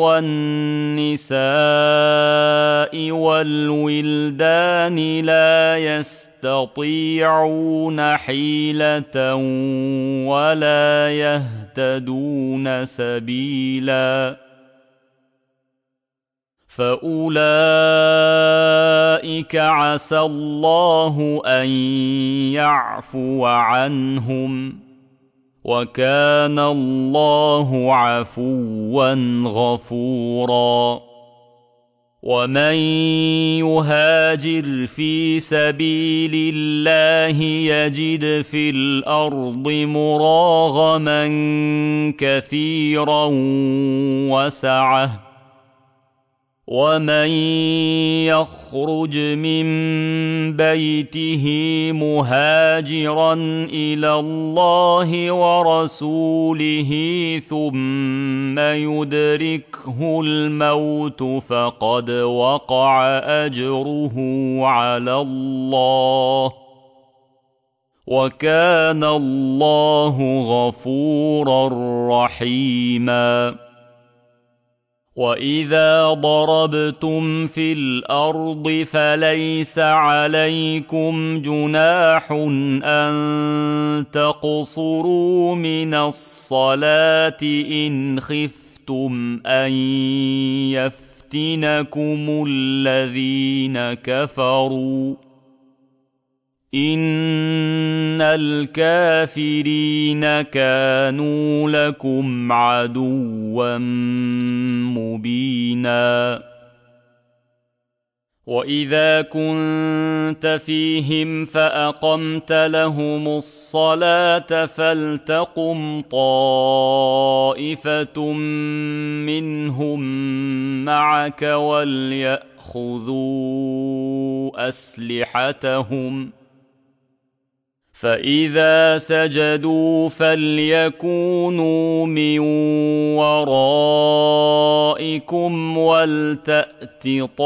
Speaker 1: والنساء والولدان لا يستطيعون حيلة ولا يهتدون سبيلا فأولئك عسى الله أن يعفو عنهم وكان الله عفوا غفورا. ومن يهاجر في سبيل الله يجد في الأرض مراغما كثيرا وسعة ومن يخرج من بيته مهاجرا إلى الله ورسوله ثم يدركه الموت فقد وقع أجره على الله وكان الله غفورا رحيما. وإذا ضربتم في الأرض فليس عليكم جناح أن تقصروا من الصلاة إن خفتم أن يفتنكم الذين كفروا إن الكافرين كانوا لكم عدوا مبينا. وإذا كنت فيهم فأقمت لهم الصلاة فلتقم طائفة منهم معك وليأخذوا أسلحتهم فإذا سجدوا فليكونوا من ورائكم ولتأت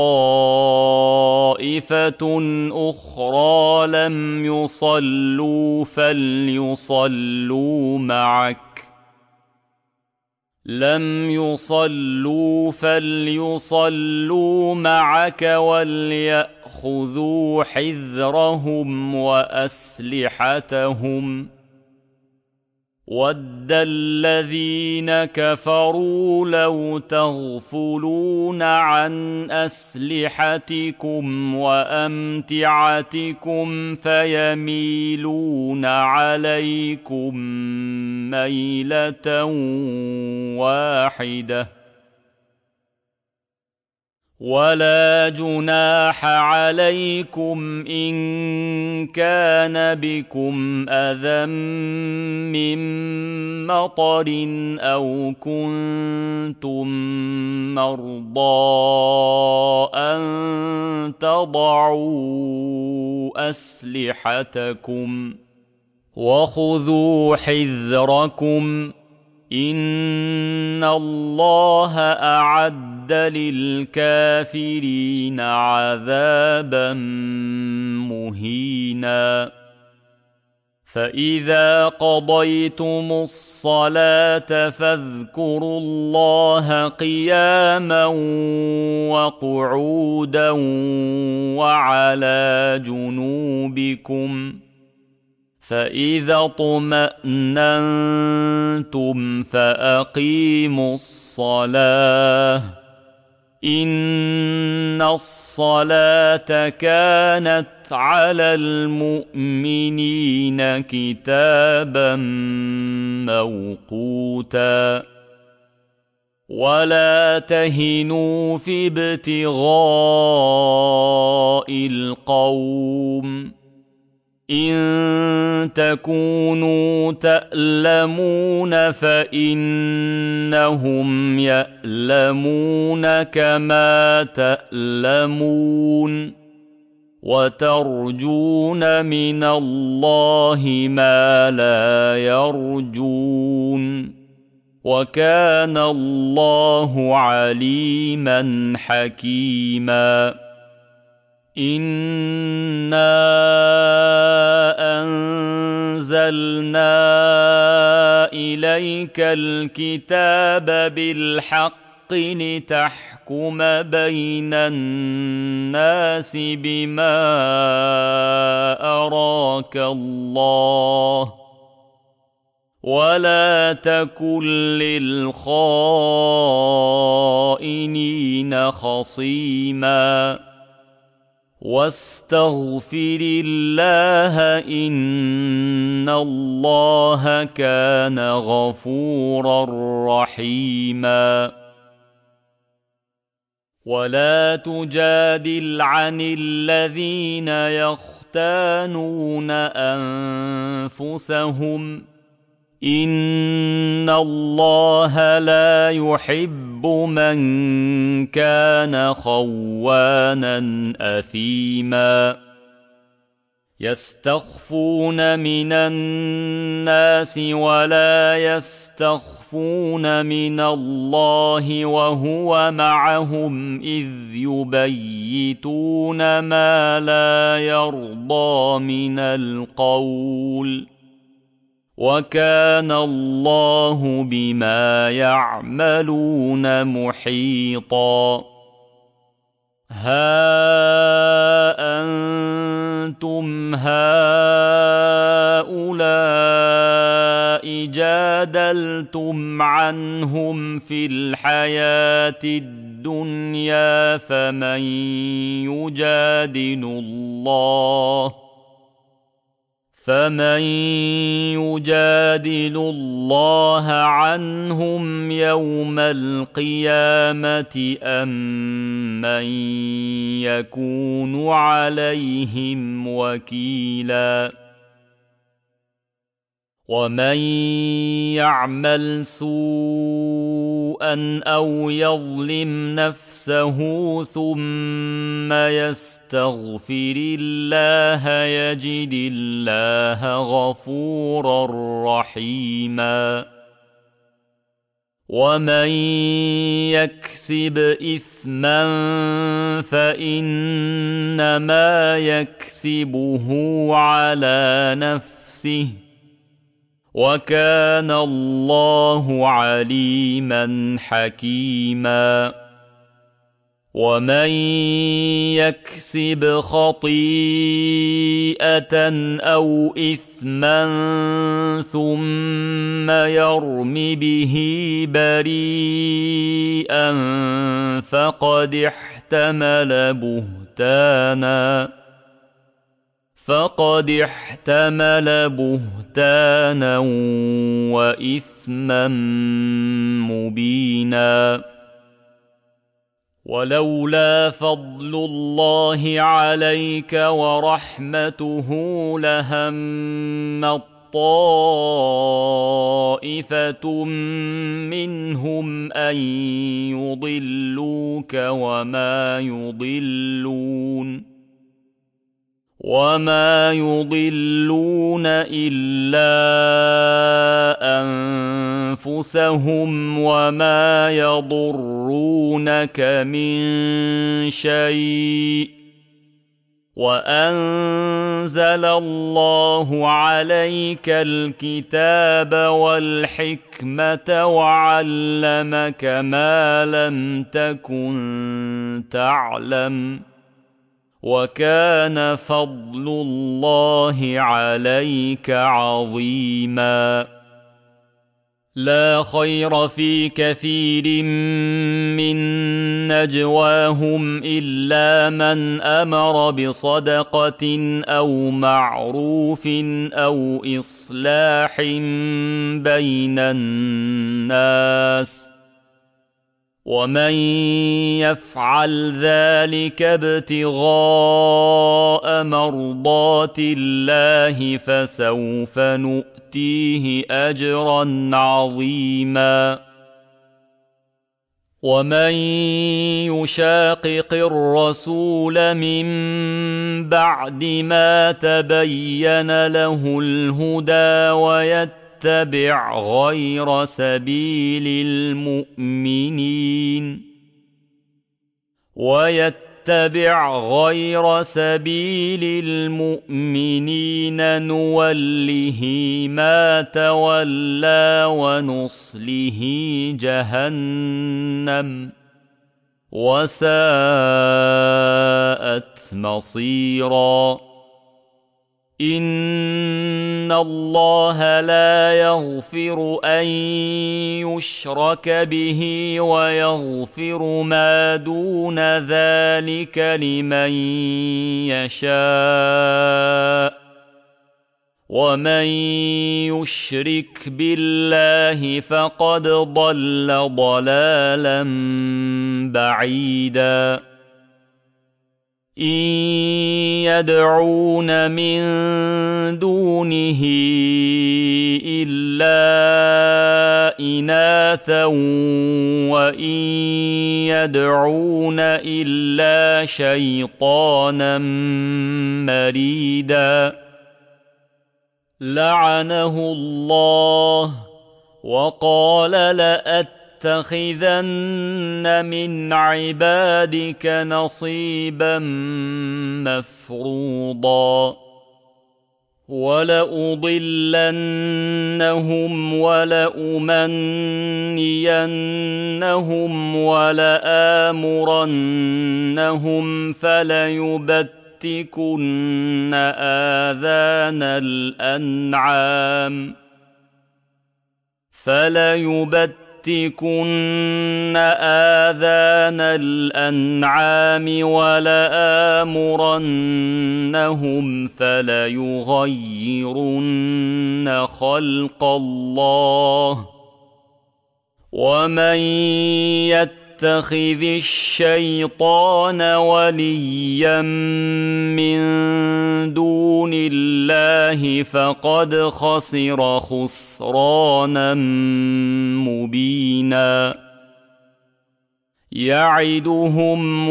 Speaker 1: طائفة أخرى لم يصلوا فليصلوا معك لم يصلوا فليصلوا معك وليأخذوا حذرهم وأسلحتهم ود الذين كفروا لو تغفلون عن أسلحتكم وأمتعتكم فيميلون عليكم ميلة واحدة ولا جناح عليكم إن كان بكم أذى من مطر أو كنتم مرضى أن تضعوا أسلحتكم وخذوا حذركم إن الله أعد للكافرين عذابا مهينا. فإذا قضيتم الصلاة فاذكروا الله قياما وقعودا وعلى جنوبكم فإذا اطمأننتم فأقيموا الصلاة إن الصلاة كانت على المؤمنين كتابا موقوتا. ولا تهنوا في ابتغاء القوم إن تكونوا تألمون فإنهم يألمون كما تألمون وترجون من الله ما لا يرجون وكان الله عليما حكيما. إنا أنزلنا إليك الكتاب بالحق لتحكم بين الناس بما أراك الله ولا تكن للخائنين خصيما واستغفر الله إن الله كان غفورا رحيما. ولا تجادل عن الذين يختانون أنفسهم إن الله لا يحب من كان خوانا أثيما. يستخفون من الناس ولا يستخفون يستخفون من الله وهو معهم إذ يبيتون ما لا يرضى من القول وكان الله بما يعملون محيطا. ها أنتم هؤلاء جادلتم عنهم في الحياة الدنيا فمن يجادل الله فمن يجادل الله عنهم يوم القيامة أم من يكون عليهم وكيلا. ومن يعمل سوءا أو يظلم نفسه ثم يستغفر الله يجد الله غفورا رحيما. ومن يكسب إثما فإنما يكسبه على نفسه وكان الله عليما حكيما. ومن يكسب خطيئة أو إثما ثم يرم به بريئا فقد احتمل بهتانا فقد احتمل بهتانا وإثما مبينا. ولولا فضل الله عليك ورحمته لهمت طائفة منهم أن يضلوك وما يضلون وما يضلون إلا أنفسهم وما يضرونك من شيء وأنزل الله عليك الكتاب والحكمة وعلمك ما لم تكن تعلم وكان فضل الله عليك عظيما. لا خير في كثير من نجواهم إلا من أمر بصدقة أو معروف أو إصلاح بين الناس ومن يفعل ذلك ابتغاء مرضات الله فسوف نؤتيه أجرا عظيما. ومن يشاقق الرسول من بعد ما تبين له الهدى ويتبع اتبع غير سبيل المؤمنين ويتبع غير سبيل المؤمنين نوله ما تولى ونصله جهنم وساءت مصيرا. إن الله لا يغفر أن يشرك به ويغفر ما دون ذلك لمن يشاء ومن يشرك بالله فقد ضل ضلالا بعيدا. إن يدعون من دونه إلا إناثا وإن يدعون إلا شيطانا مريدا. لعنه الله وقال لأتخذن من عبادك نصيبا مفروضا ولأضلنهم ولأمنينهم ولآمرنهم فليبتكن آذان الأنعام فليبتكن آذان الأنعام ولآمرنهم فليغيرن خلق الله ومن يتخذ الشيطان وليا من دون الله فقد خسر خسرانا مبينا يعدهم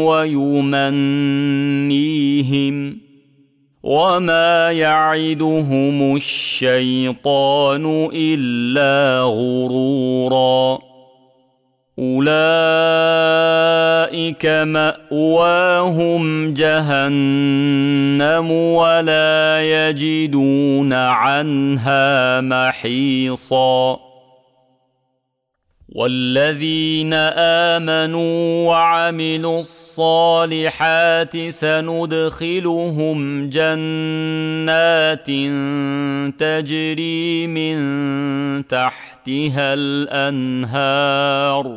Speaker 1: ويمنيهم وما يعدهم الشيطان إلا غرورا أولئك مأواهم جهنم ولا يجدون عنها محيصا والذين آمنوا وعملوا الصالحات سندخلهم جنات تجري من تحتها الأنهار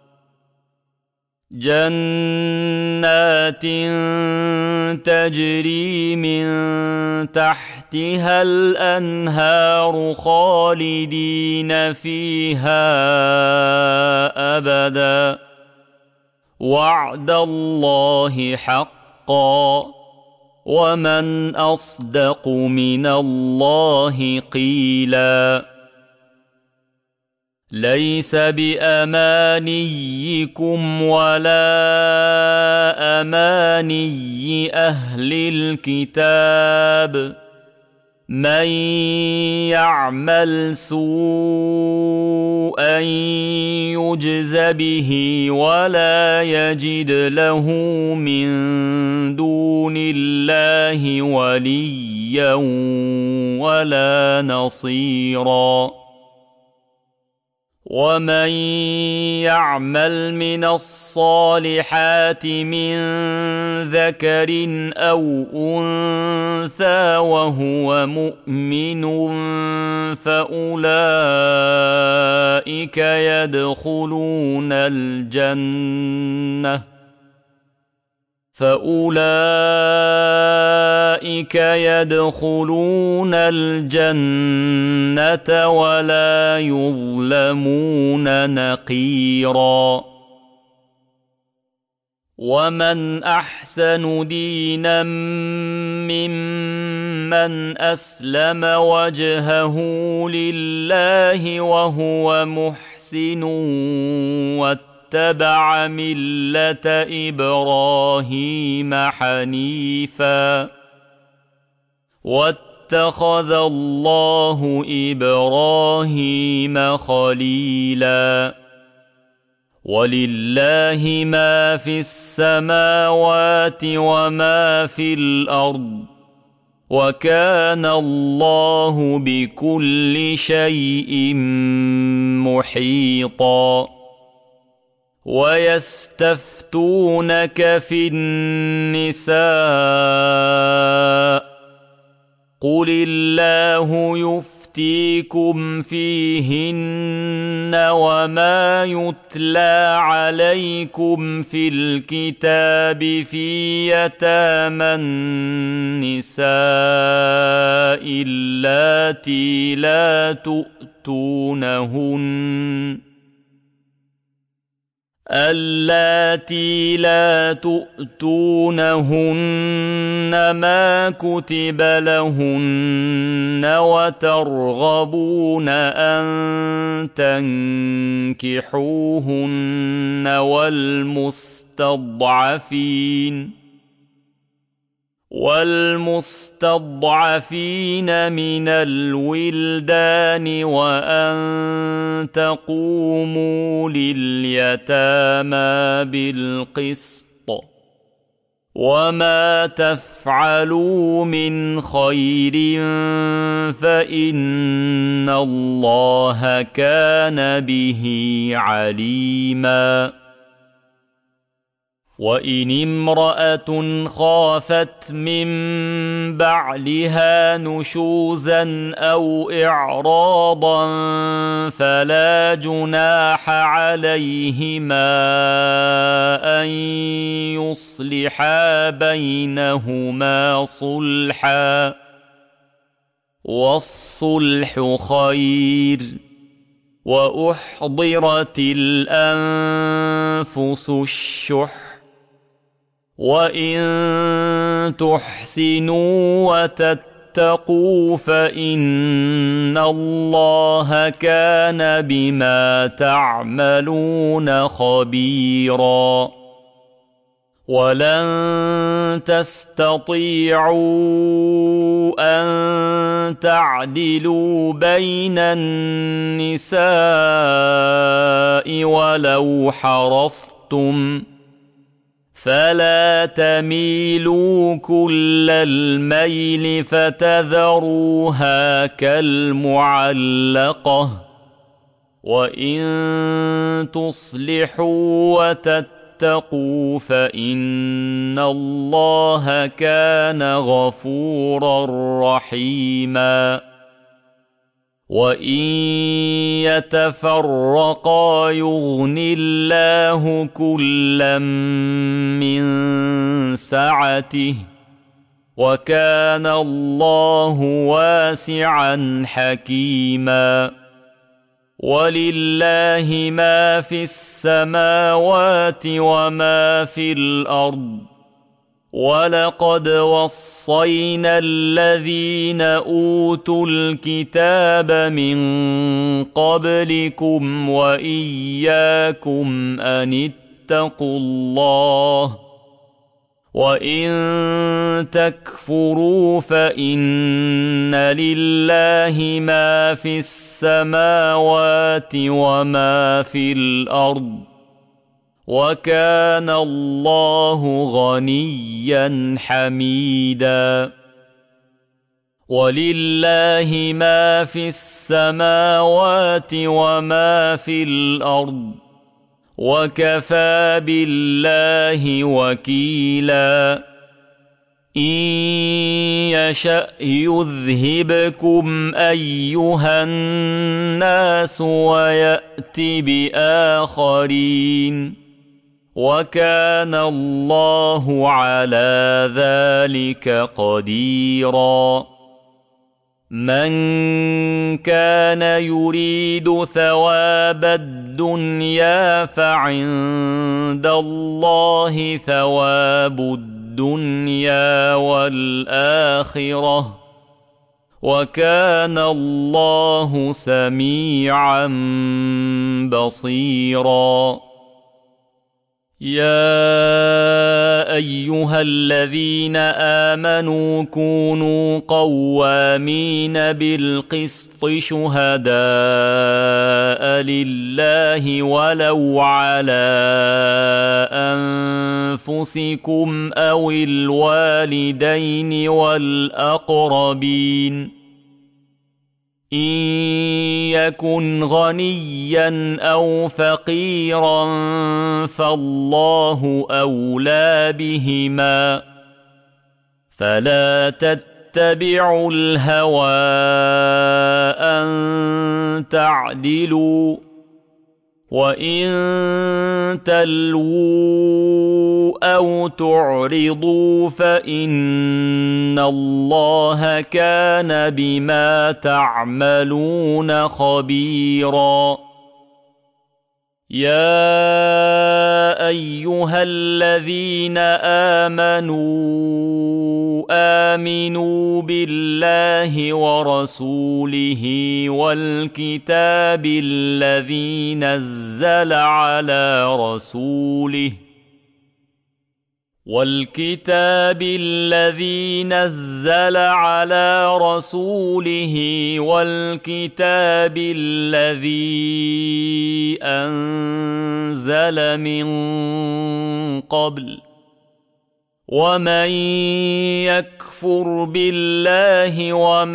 Speaker 1: جنات تجري من تحتها الأنهار خالدين فيها أبدا وعد الله حقا ومن أصدق من الله قيلا ليس بأمانيكم ولا أماني أهل الكتاب من يعمل سوءا يجز به ولا يجد له من دون الله وليا ولا نصيرا ومن يعمل من الصالحات من ذكر أو أنثى وهو مؤمن فأولئك يدخلون الجنة فأولئك يدخلون الجنة ولا يظلمون نقيرا ومن أحسن دينا ممن أسلم وجهه لله وهو محسن واتبع ملة إبراهيم حنيفا واتخذ الله إبراهيم خليلا ولله ما في السماوات وما في الأرض وكان الله بكل شيء محيطا ويستفتونك في النساء قل الله يفتيكم فيهن وما يتلى عليكم في الكتاب في يتامى النساء اللاتي لا تؤتونهن اللاتي لا تؤتونهن ما كتب لهن وترغبون أن تنكحوهن والمستضعفين والمستضعفين من الولدان وأن تقوموا لليتامى بالقسط وما تفعلوا من خير فإن الله كان به عليما. وإن امرأة خافت من بعلها نشوزا أو إعراضا فلا جناح عليهما أن يصلحا بينهما صلحا والصلح خير. وأحضرت الأنفس الشح وإن تحسنوا وتتقوا فإن الله كان بما تعملون خبيرا. ولن تستطيعوا أن تعدلوا بين النساء ولو حرصتم فلا تميلوا كل الميل فتذروها كالمعلقة. وإن تصلحوا وتتقوا فإن الله كان غفورا رحيما. وإن يتفرقا يغن الله كلا من سعته وكان الله واسعا حكيما. ولله ما في السماوات وما في الأرض. ولقد وصينا الذين أوتوا الكتاب من قبلكم وإياكم أن اتقوا الله وإن تكفروا فإن لله ما في السماوات وما في الأرض وكان الله غنيا حميدا. ولله ما في السماوات وما في الأرض وكفى بالله وكيلا. إن يشأ يذهبكم أيها الناس ويأت بآخرين وكان الله على ذلك قديرا. من كان يريد ثواب الدنيا فعند الله ثواب الدنيا والآخرة وكان الله سميعا بصيرا. يا أيها الذين آمنوا كونوا قوامين بالقسط شهداء لله ولو على أنفسكم أو الوالدين والأقربين إن يكن غنيا أو فقيرا فالله أولى بهما فلا تتبعوا الهوى أن تعدلوا وإن تلووا أو تعرضوا فإن الله كان بما تعملون خبيرا. يا أيها الذين آمنوا آمنوا بالله ورسوله والكتاب الذي نزل على رسوله والكتاب الذي نزل على رسوله والكتاب الذي أنزل من قبل ومن يكفر بالله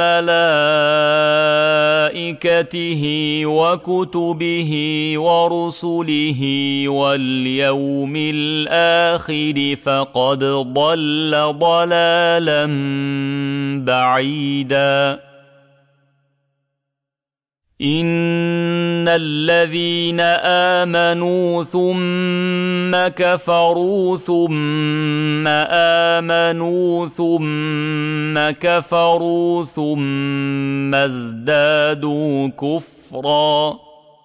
Speaker 1: وملائكته وكتبه ورسله واليوم الآخر فقد ضل ضلالا بعيدا إن الذين آمنوا ثم كفروا ثم آمنوا ثم كفروا ثم ازدادوا كفرا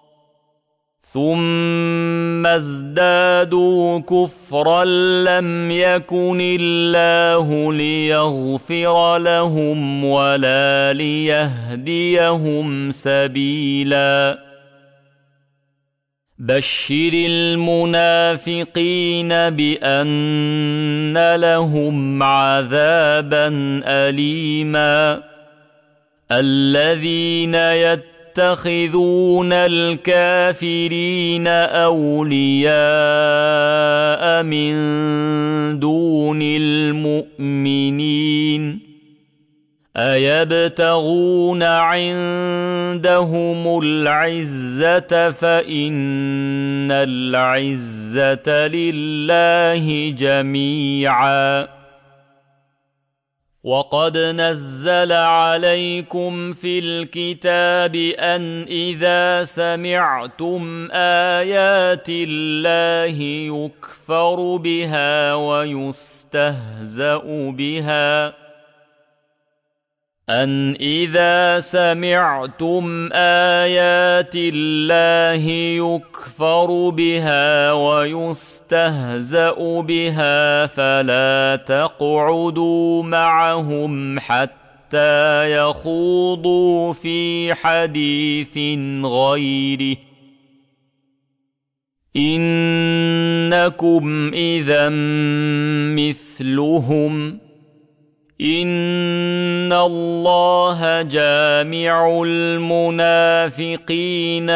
Speaker 1: ثم ازدادوا كفرا لم يكن الله ليغفر لهم ولا ليهديهم سبيلا بشر المنافقين بأن لهم عذابا أليما الذين يتقون يتخذون الكافرين أولياء من دون المؤمنين أيبتغون عندهم العزة فإن العزة لله جميعا وقد نزل عليكم في الكتاب أن إذا سمعتم آيات الله يكفر بها ويستهزأ بها أن إذا سمعتم آيات الله يكفر بها ويستهزأ بها فلا تقعدوا معهم حتى يخوضوا في حديث غيره إنكم إذا مثلهم إن الله جامع المنافقين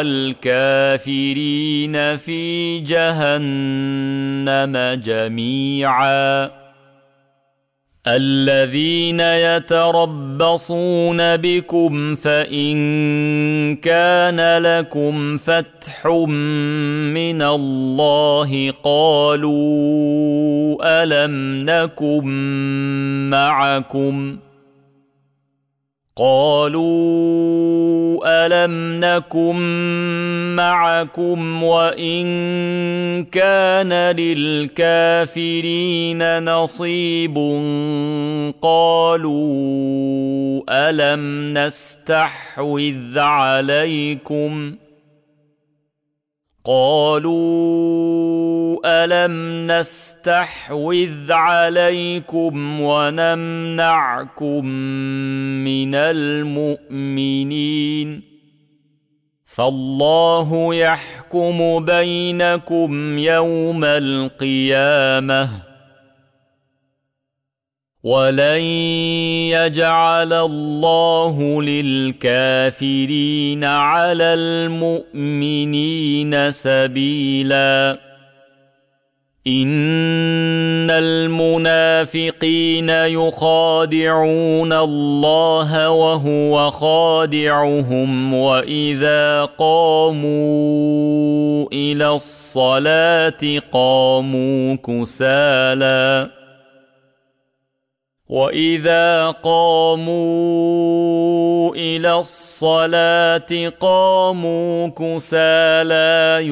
Speaker 1: والكافرين في جهنم جميعا الذين يتربصون بكم فإن كان لكم فتح من الله قالوا ألم نكن معكم قالوا ألم نكن معكم وإن كان للكافرين نصيب قالوا ألم نستحوذ عليكم قالوا ألم نستحوذ عليكم ونمنعكم من المؤمنين فالله يحكم بينكم يوم القيامة ولن يجعل الله للكافرين على المؤمنين سبيلا إن المنافقين يخادعون الله وهو خادعهم وإذا قاموا إلى الصلاة قاموا كسالى وإذا قاموا إلى الصلاة قاموا كسالى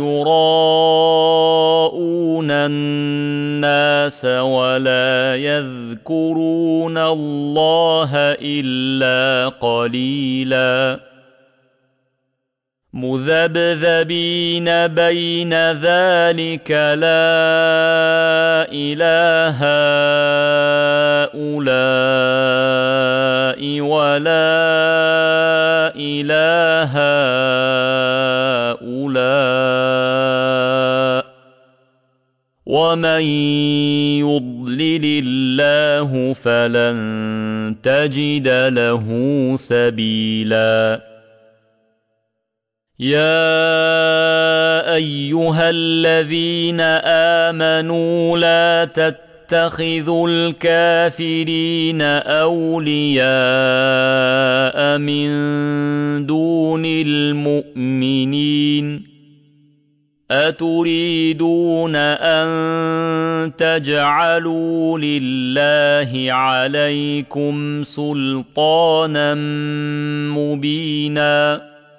Speaker 1: يراءون الناس ولا يذكرون الله إلا قليلا مذبذبين بين ذلك لا إله هؤلاء ولا إله هؤلاء ومن يضلل الله فلن تجد له سبيلا يا أيها الذين آمنوا لا تتخذوا الكافرين أولياء من دون المؤمنين أتريدون أن تجعلوا لله عليكم سلطانا مبينا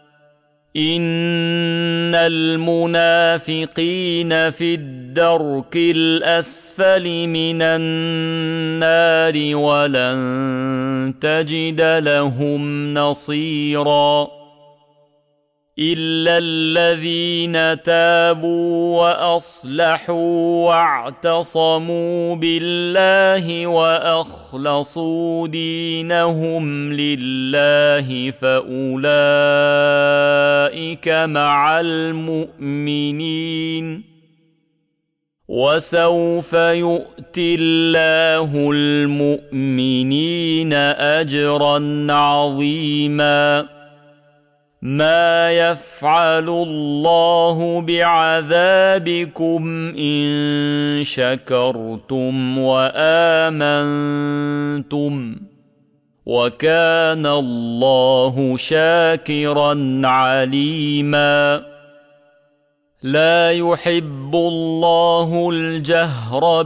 Speaker 1: إن المنافقين في الدرك الأسفل من النار ولن تجد لهم نصيرا إلا الذين تابوا وأصلحوا واعتصموا بالله وأخلصوا دينهم لله فأولئك مع المؤمنين وسوف يؤتي الله المؤمنين أجرا عظيما ما يفعل الله بعذابكم إن شكرتم وآمنتم وكان الله شاكرا عليما لا يحب الله الجهر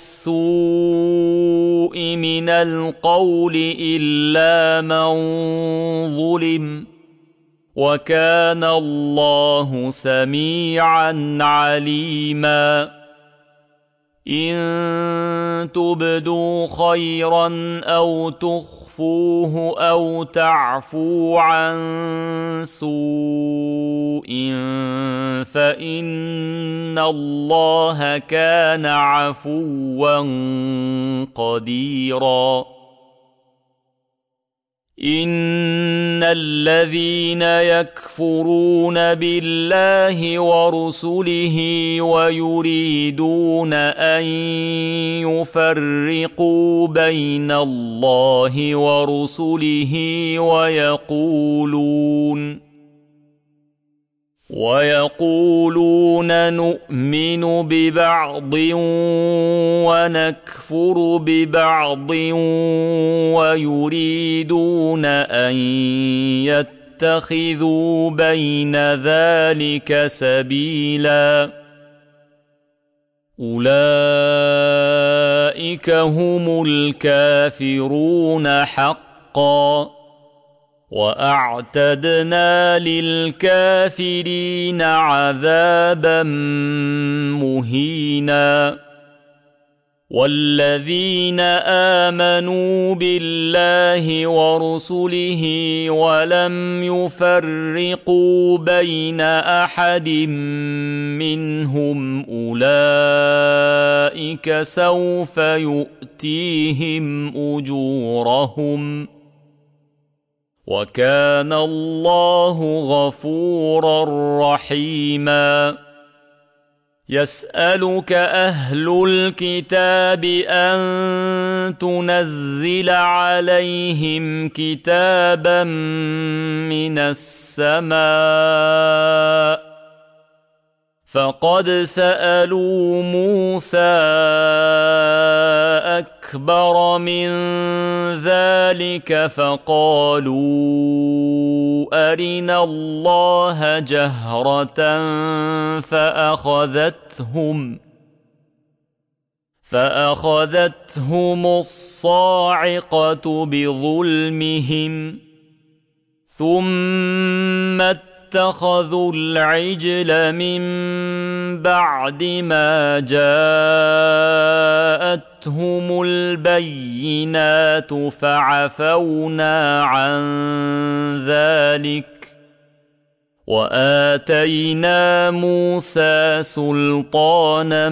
Speaker 1: بالسوء من القول إلا من ظلم وكان الله سميعا عليما إن تبدوا خيرا أو تخفوه أو تعفو عن سوء فإن الله كان عفوا قديرا إن الذين يكفرون بالله ورسله ويريدون أن يفرقوا بين الله ورسله ويقولون ويقولون نؤمن ببعض ونكفر ببعض ويريدون أن يتخذوا بين ذلك سبيلا أولئك هم الكافرون حقا وأعتدنا للكافرين عذابا مهينا والذين آمنوا بالله ورسله ولم يفرقوا بين أحد منهم أولئك سوف يؤتيهم أجورهم وكان الله غفورا رحيما يسألك أهل الكتاب أن تنزل عليهم كتابا من السماء فقد سألوا موسى أكبر من ذلك فقالوا أرنا الله جهرة فأخذتهم فأخذتهم الصاعقة بظلمهم ثم اتخذوا العجل من بعد ما جاءتهم البينات فعفونا عن ذلك وآتينا موسى سلطانا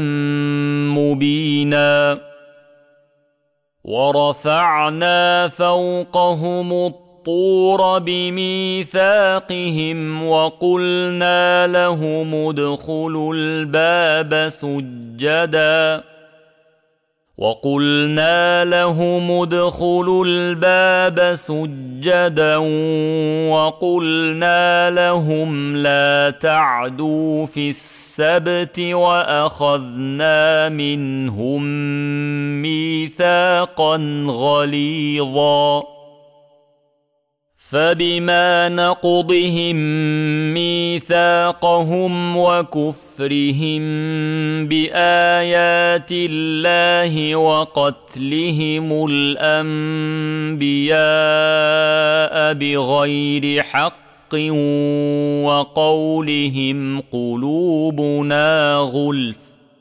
Speaker 1: مبينا ورفعنا فوقهم الطور الطور بميثاقهم وقلنا لهم ادخلوا الباب سجدا وقلنا لهم ادخلوا الباب سجدا وقلنا لهم لا تعدوا في السبت وأخذنا منهم ميثاقا غليظا فبما نقضهم ميثاقهم وكفرهم بآيات الله وقتلهم الأنبياء بغير حق وقولهم قلوبنا غلف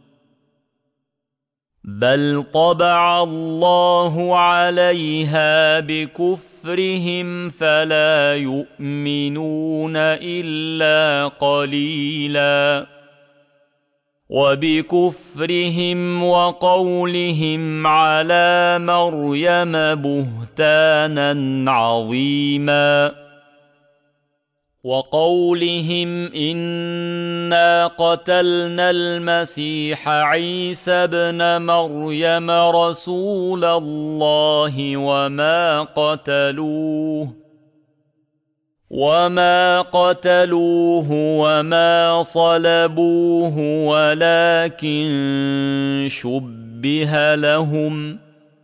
Speaker 1: بل طبع الله عليها بكفرهم فلا يؤمنون إلا قليلا وبكفرهم وقولهم على مريم بهتانا عظيما وقولهم إنا قتلنا المسيح عيسى ابن مريم رسول الله وما قتلوه وما قتلوه وما صلبوه ولكن شبه لهم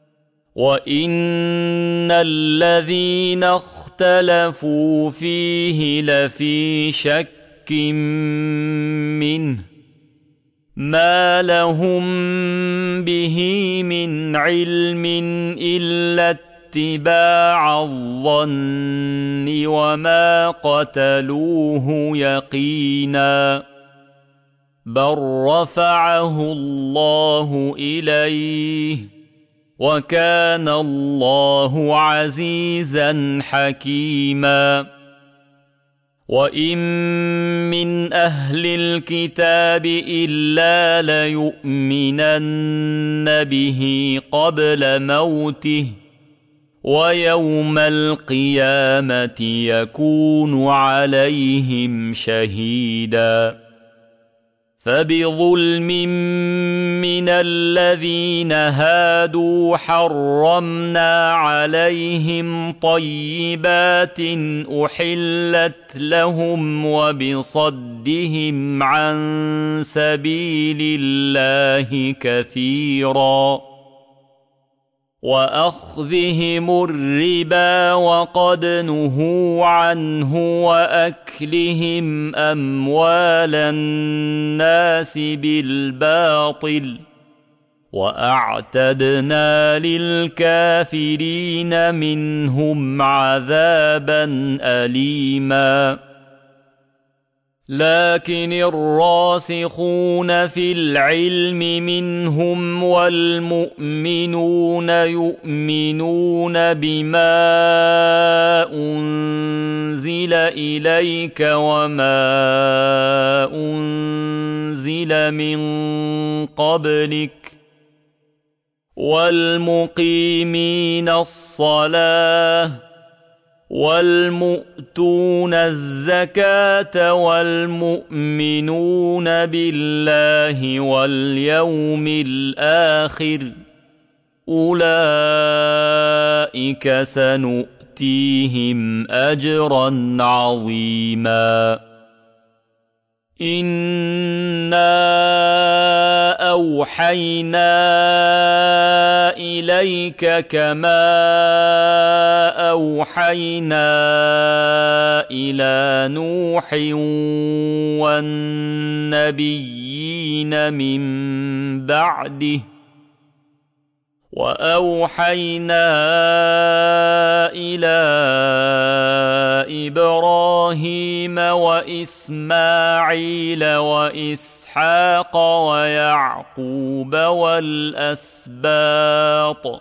Speaker 1: وإن الذين اختلفوا فيه لفي شك منه ما لهم به من علم إلا اتباع الظن وما قتلوه يقينا بل رفعه الله إليه وكان الله عزيزا حكيما وإن من أهل الكتاب إلا ليؤمنن به قبل موته ويوم القيامة يكون عليهم شهيدا فبظلم من الذين هادوا حرمنا عليهم طيبات أحلت لهم وبصدهم عن سبيل الله كثيرا وأخذهم الربا وقد نهوا عنه وأكلهم أموال الناس بالباطل وأعتدنا للكافرين منهم عذابا أليما لكن الراسخون في العلم منهم والمؤمنون يؤمنون بما أنزل إليك وما أنزل من قبلك والمقيمين الصلاة والمؤتون الزكاة والمؤمنون بالله واليوم الآخر أولئك سنؤتيهم أجرا عظيما إنا أوحينا إليك كما أوحينا إلى نوح والنبيين من بعده وأوحينا إلى إبراهيم وإسماعيل وإسحاق ويعقوب والأسباط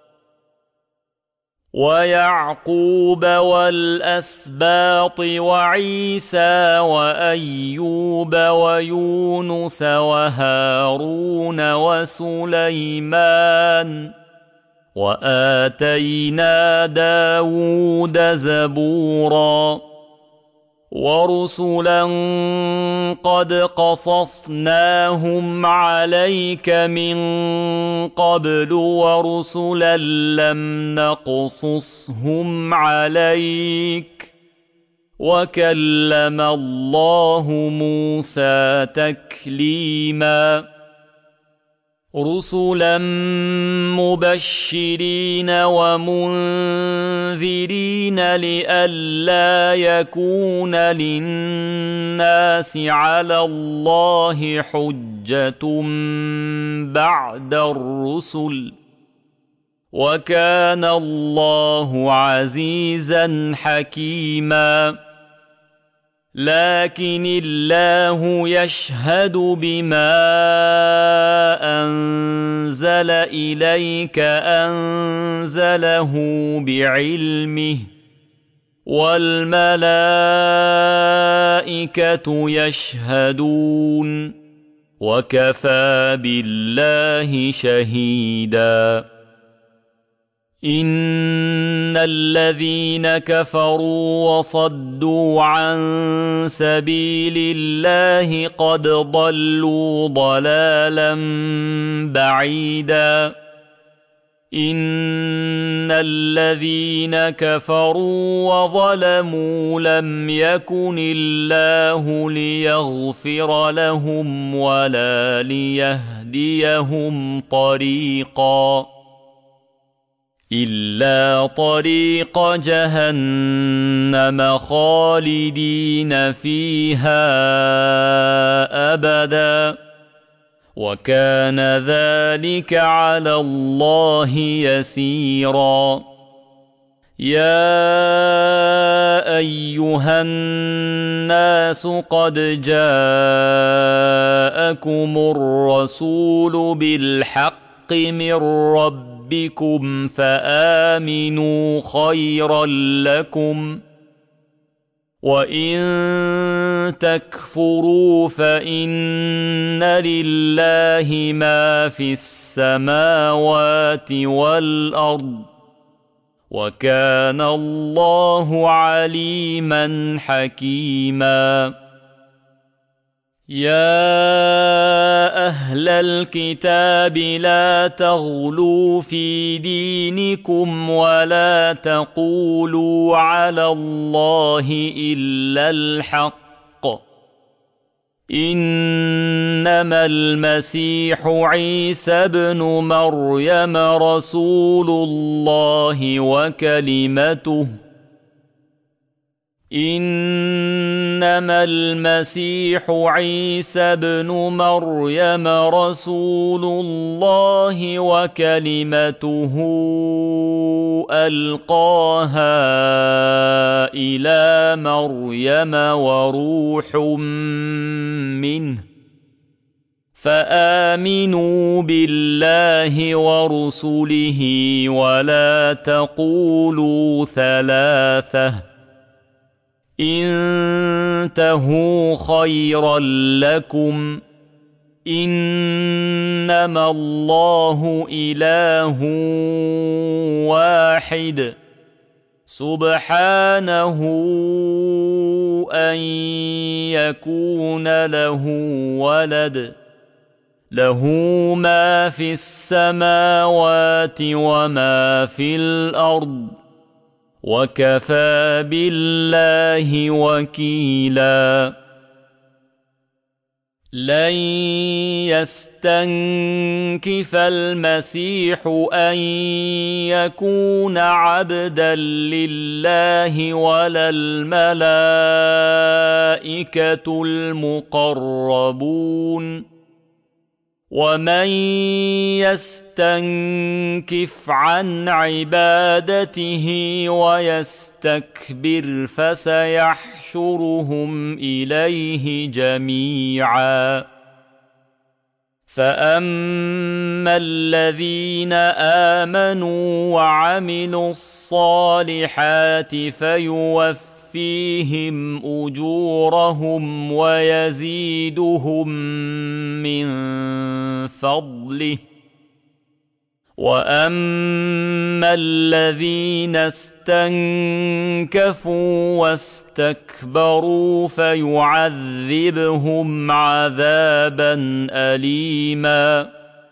Speaker 1: ويعقوب والأسباط وعيسى وأيوب ويونس وهارون وسليمان وآتينا داود زبورا ورسلا قد قصصناهم عليك من قبل ورسلا لم نقصصهم عليك وكلم الله موسى تكليما رسلا مبشرين ومنذرين لئلا يكون للناس على الله حجة بعد الرسل وكان الله عزيزا حكيما لكن الله يشهد بما أنزل إليك أنزله بعلمه والملائكة يشهدون وكفى بالله شهيدا إن الذين كفروا وصدوا عن سبيل الله قد ضلوا ضلالا بعيدا إن الذين كفروا وظلموا لم يكن الله ليغفر لهم ولا ليهديهم طريقا إلا طريق جهنم خالدين فيها أبدا وكان ذلك على الله يسيرا يا أيها الناس قد جاءكم الرسول بالحق من ربكم بكم فآمنوا خيرا لكم وإن تكفروا فإن لله ما في السماوات والأرض وكان الله عليما حكيما يا أهل الكتاب لا تغلوا في دينكم ولا تقولوا على الله إلا الحق إنما المسيح عيسى ابن مريم رسول الله وكلمته إنما المسيح عيسى ابن مريم رسول الله وكلمته ألقاها إلى مريم وروح منه فآمنوا بالله ورسله ولا تقولوا ثلاثة انتهوا خيرا لكم إنما الله إله واحد سبحانه أن يكون له ولد له ما في السماوات وما في الأرض وكفى بالله وكيلا لن يستنكف المسيح أن يكون عبدا لله ولا الملائكة المقربون ومن يستنكف عن عبادته ويستكبر فسيحشرهم إليه جميعا فأما الذين آمنوا وعملوا الصالحات فيوفى فيهم أجورهم ويزيدهم من فضله وأما الذين استنكفوا واستكبروا فيعذبهم عذابا أليما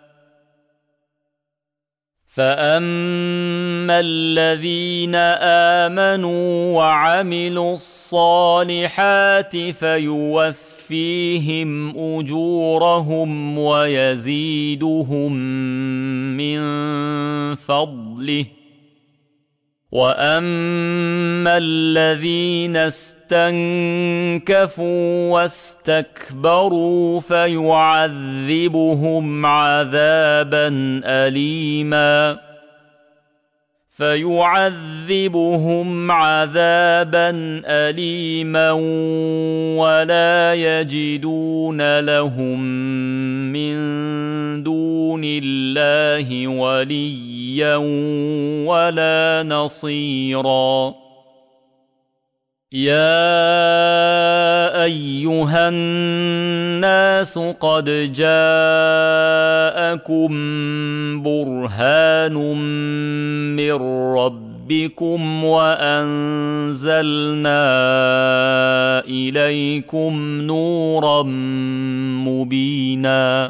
Speaker 1: فأما الذين آمنوا وعملوا الصالحات فيوفيهم أجورهم ويزيدهم من فضله وأما الذين استنكفوا واستكبروا فيعذبهم عذابا أليما فيعذبهم عذابا أليما ولا يجدون لهم من دون الله وليا ولا نصيرا يا أيها الناس قد جاءكم برهان من ربكم وأنزلنا إليكم نورا مبينا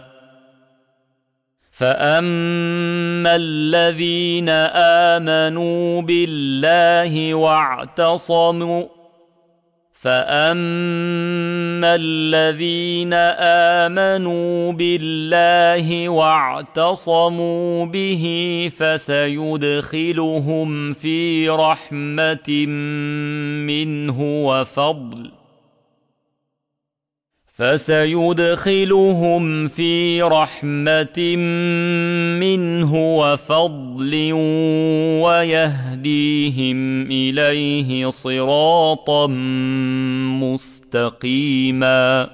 Speaker 1: فأما الذين آمنوا بالله واعتصموا فأما الذين آمنوا بالله واعتصموا به فسيدخلهم في رحمة منه وفضل فسيدخلهم في رحمة منه وفضل ويهديهم إليه صراطا مستقيما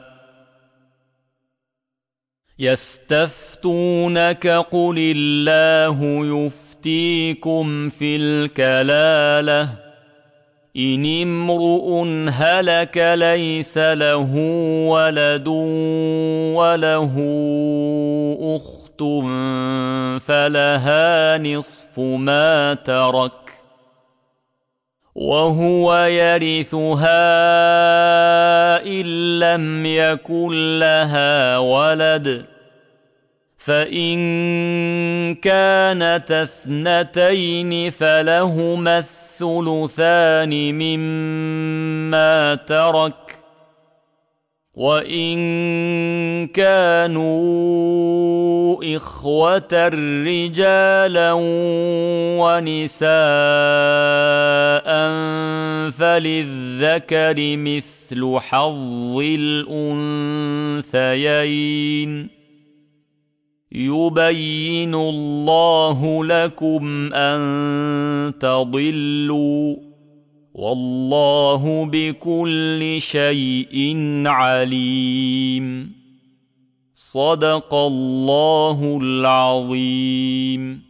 Speaker 1: يستفتونك قل الله يفتيكم في الكلالة إن امرؤ هلك ليس له ولد وله أخت فلها نصف ما ترك وهو يرثها إن لم يكن لها ولد فإن كانتا اثنتين فلهما الثلثان مما ترك وإن كانوا إخوة رجالا ونساء فللذكر مثل حظ الأنثيين يبين الله لكم أن تضلوا والله بكل شيء عليم صدق الله العظيم.